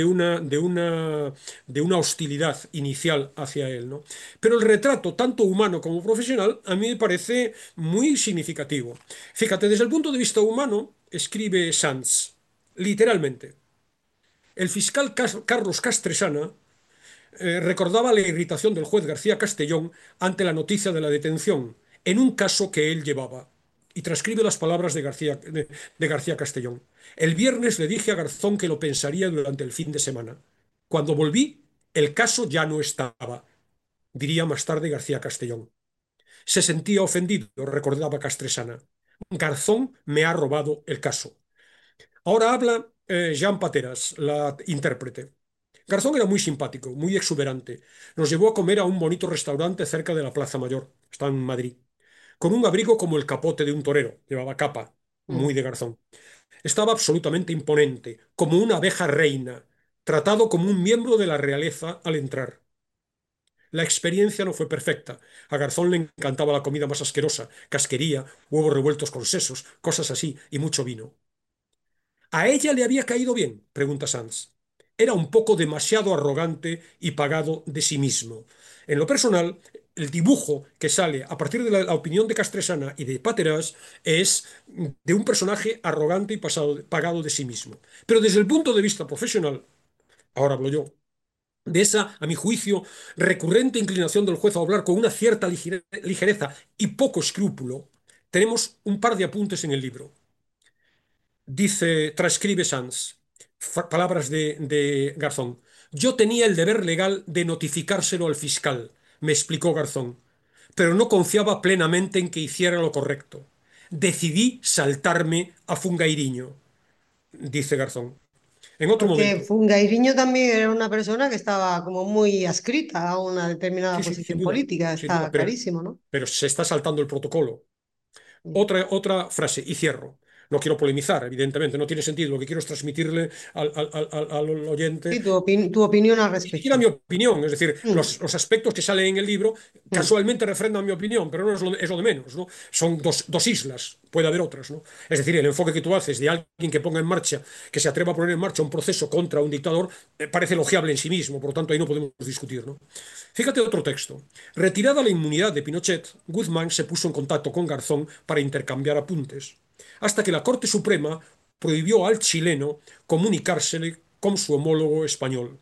de una hostilidad inicial hacia él, ¿no? Pero el retrato, tanto humano como profesional, a mí me parece muy significativo. Fíjate, desde el punto de vista humano, escribe Sanz, literalmente, el fiscal Carlos Castresana recordaba la irritación del juez García Castellón ante la noticia de la detención en un caso que él llevaba. Y transcribe las palabras de García Castellón. El viernes le dije a Garzón que lo pensaría durante el fin de semana. Cuando volví, el caso ya no estaba, diría más tarde García Castellón. Se sentía ofendido, recordaba Castresana. Garzón me ha robado el caso. Ahora habla Jean Pateras, la intérprete. Garzón era muy simpático, muy exuberante. Nos llevó a comer a un bonito restaurante cerca de la Plaza Mayor, está en Madrid, con un abrigo como el capote de un torero, llevaba capa, muy Mm. de Garzón. Estaba absolutamente imponente, como una abeja reina, tratado como un miembro de la realeza al entrar. La experiencia no fue perfecta. A Garzón le encantaba la comida más asquerosa, casquería, huevos revueltos con sesos, cosas así, y mucho vino. ¿A ella le había caído bien?, pregunta Sanz. Era un poco demasiado arrogante y pagado de sí mismo. En lo personal, el dibujo que sale a partir de la opinión de Castresana y de Pateras es de un personaje arrogante y pagado de sí mismo. Pero desde el punto de vista profesional, ahora hablo yo, de esa, a mi juicio, recurrente inclinación del juez a hablar con una cierta ligereza y poco escrúpulo, tenemos un par de apuntes en el libro. Dice, transcribe Sanz, palabras de Garzón. Yo tenía el deber legal de notificárselo al fiscal, me explicó Garzón, pero no confiaba plenamente en que hiciera lo correcto. Decidí saltarme a Fungairiño, dice Garzón. En otro Porque momento, Fungairiño también era una persona que estaba como muy adscrita a una determinada sí, sí, posición política, sin duda, está clarísimo, ¿no? pero se está saltando el protocolo. Mm. Otra frase, y cierro. No quiero polemizar, evidentemente, no tiene sentido. Lo que quiero es transmitirle al oyente Sí, tu opinión al ni siquiera respecto. mi opinión, es decir, Mm, los aspectos que salen en el libro mm. casualmente refrendan mi opinión, pero no es lo de menos, ¿no? Son dos islas, puede haber otras, ¿no? Es decir, el enfoque que tú haces de alguien que ponga en marcha, que se atreva a poner en marcha un proceso contra un dictador, parece elogiable en sí mismo, por lo tanto ahí no podemos discutir, ¿no? Fíjate otro texto. Retirada la inmunidad de Pinochet, Guzmán se puso en contacto con Garzón para intercambiar apuntes, hasta que la Corte Suprema prohibió al chileno comunicársele con su homólogo español.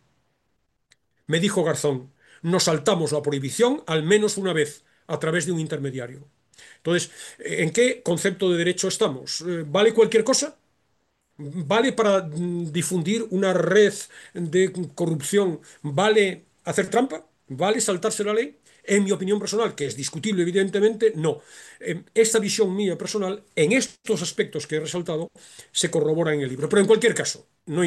Me dijo Garzón, nos saltamos la prohibición al menos una vez a través de un intermediario. Entonces, ¿en qué concepto de derecho estamos? ¿Vale cualquier cosa? ¿Vale para difundir una red de corrupción? ¿Vale hacer trampa? ¿Vale saltarse la ley? En mi opinión personal, que es discutible evidentemente, no. Esta visión mía personal, en estos aspectos que he resaltado, se corrobora en el libro. Pero en cualquier caso,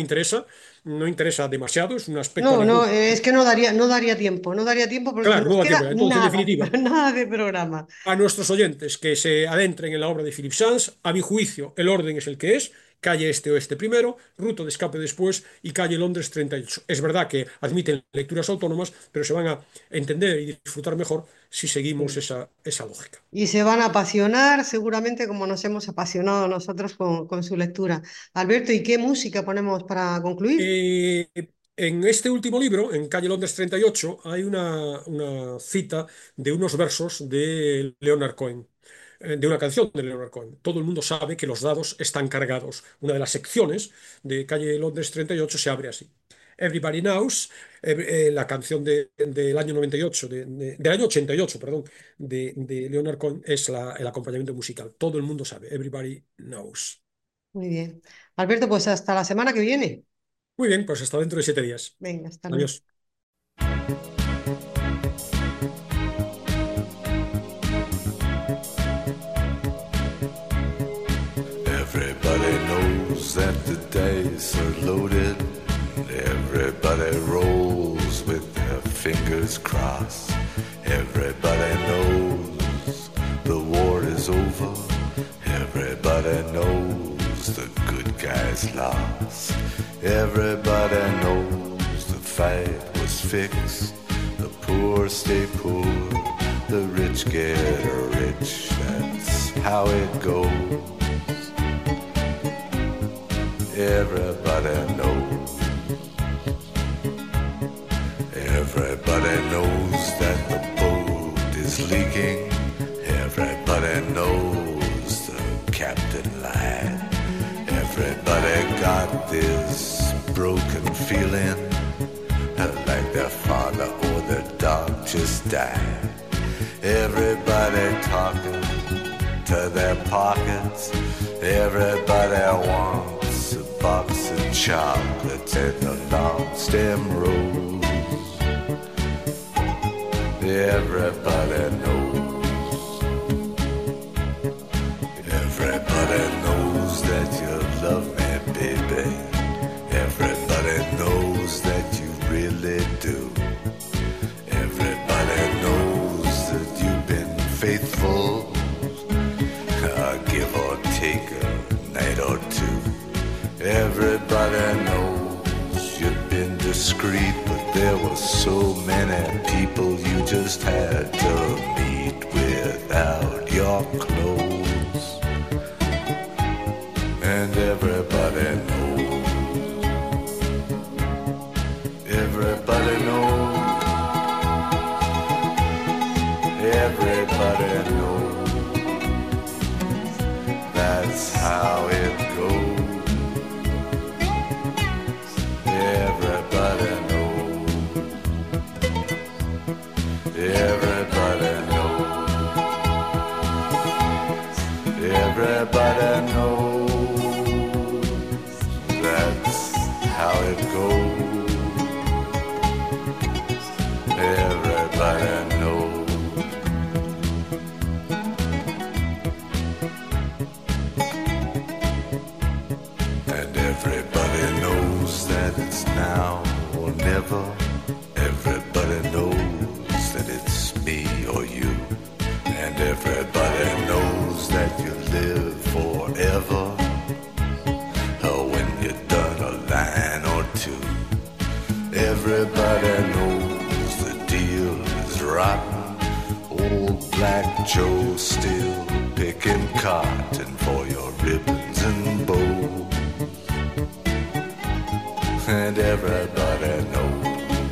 no interesa demasiado, es un aspecto No, no, anecdótico. es que no daría tiempo, no daría tiempo porque no Claro, no nos da tiempo. queda Entonces, en nada, definitiva, nada de programa. a nuestros oyentes que se adentren en la obra de Philip Sands, a mi juicio, el orden es el que es, calle este oeste primero, ruta de escape después y calle Londres 38. Es verdad que admiten lecturas autónomas, pero se van a entender y disfrutar mejor si seguimos Sí. esa lógica. Y se van a apasionar seguramente como nos hemos apasionado nosotros con su lectura. Alberto, ¿y qué música ponemos para concluir? Eh, En este último libro, en Calle Londres 38, hay una cita de unos versos de Leonard Cohen, de una canción de Leonard Cohen. Todo el mundo sabe que los dados están cargados. Una de las secciones de Calle Londres 38 se abre así. Everybody Knows, la canción del año 98, del año 88, perdón, de Leonard Cohen, es el acompañamiento musical. Todo el mundo sabe. Everybody Knows. Muy bien. Alberto, pues hasta la semana que viene. Muy bien, pues hasta dentro de 7 días. Venga, hasta luego. Adiós. Everybody knows that the dice are loaded. Everybody rolls with their fingers crossed. Everybody knows the war is over. Everybody knows the good guys lost. Everybody knows the fight was fixed. The poor stay poor, the rich get rich. That's how it goes. Everybody knows. Everybody knows that the boat is leaking. Everybody knows the captain lied. Everybody got this broken feeling, like their father or their dog just died. Everybody talking to their pockets. Everybody wants a box of chocolates and a long stem rose. Everybody knows. Everybody knows that you love me, baby. Everybody knows that you really do. Everybody knows that you've been faithful, give or take a night or two. Everybody knows you've been discreet, but there were so many people you just had to meet without your clothes. And everybody knows. Everybody knows. Everybody knows. That's how it goes. Everybody knows. Everybody knows. Everybody knows. That's how it goes. Everybody knows. And everybody knows that it's now or never. Everybody knows that it's me or you. And everybody knows that you live forever. Oh, when you're done a line or two. Everybody knows the deal is rotten. Old Black Joe still picking cotton for your ribbons and bows. And everybody knows.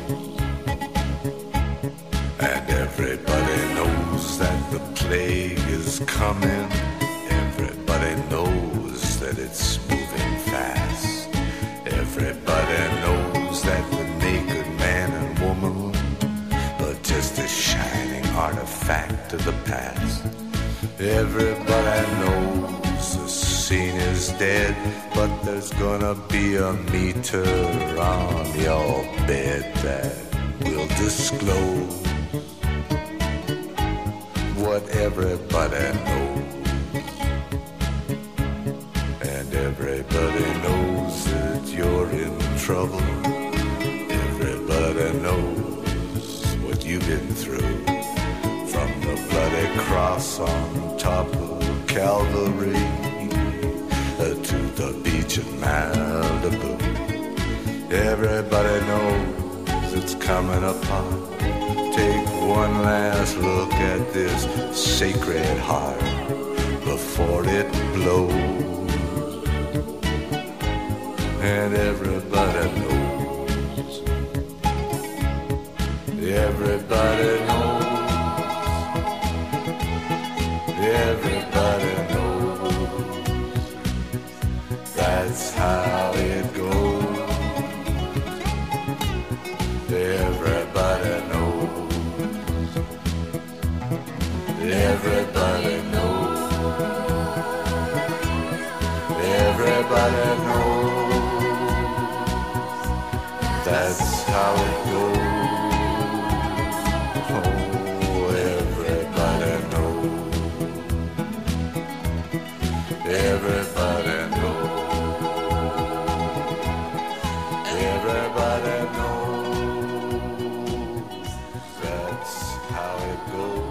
And everybody knows that the plague is coming. Everybody knows that it's moving fast. Everybody knows that the naked man and woman are just a shining artifact of the past. Everybody knows the scene is dead, but there's gonna be a meter on your bed that will disclose what everybody knows. And everybody knows that you're in trouble. Everybody knows what you've been through. From the bloody cross on top of Calvary to the beach in Malibu. Everybody knows it's coming apart. Take one last look at this sacred heart before it blows. And everybody knows. Everybody knows. Everybody knows. That's how it goes. Everybody knows. Everybody knows. Everybody knows. That's how it goes. Oh, everybody knows. Everybody knows. Everybody knows. That's how it goes.